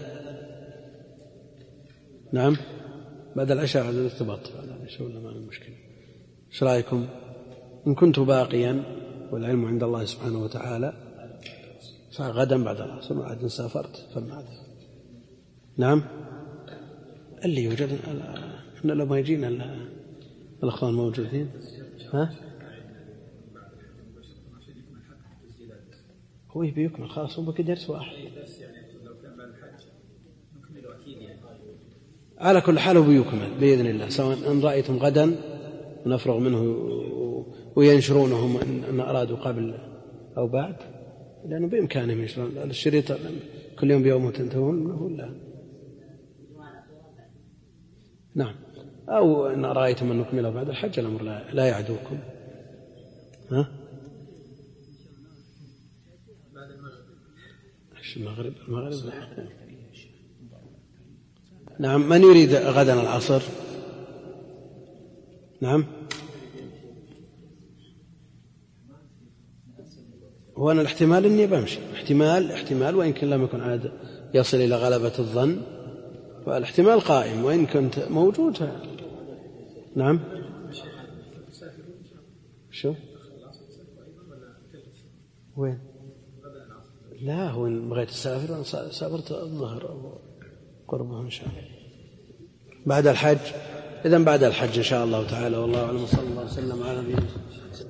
نعم، بعد العشاء على الارتباط ولا ما المشكلة. وش رأيكم؟ إن كنت باقيا والعلم عند الله سبحانه وتعالى فغدا بعد العصر، وعاد سافرت فماذا؟ نعم، اللي يوجد احنا لو ما يجينا الأخوان موجودين. ها؟ هو بيكمل خلاص، هو بكي درس واحد على كل حال، هو بيكمل بإذن الله، سواء أن رأيتم غدا ونفرغ منه وينشرونهم أن أرادوا قبل أو بعد، لأنه بإمكانهم ينشرون الشريط كل يوم بيوم تنتهون ولا. نعم، أو إن رأيتم أن نكمله بعد الحج الأمر لا يعدوكم. ها؟ المغرب. نعم، من يريد غدا العصر؟ نعم، هو أنا الاحتمال أني بمشي، احتمال وإن كان لم يكن عاد يصل إلى غلبة الظن، فالاحتمال قائم وإن كنت موجود. نعم، شو وين؟ لا، هو إن بغيت تسافر أنا سافرت الظهر أو قربه إن شاء الله بعد الحج. إذن بعد الحج إن شاء الله تعالى، والله أعلم. صلى الله وسلم على نبينا.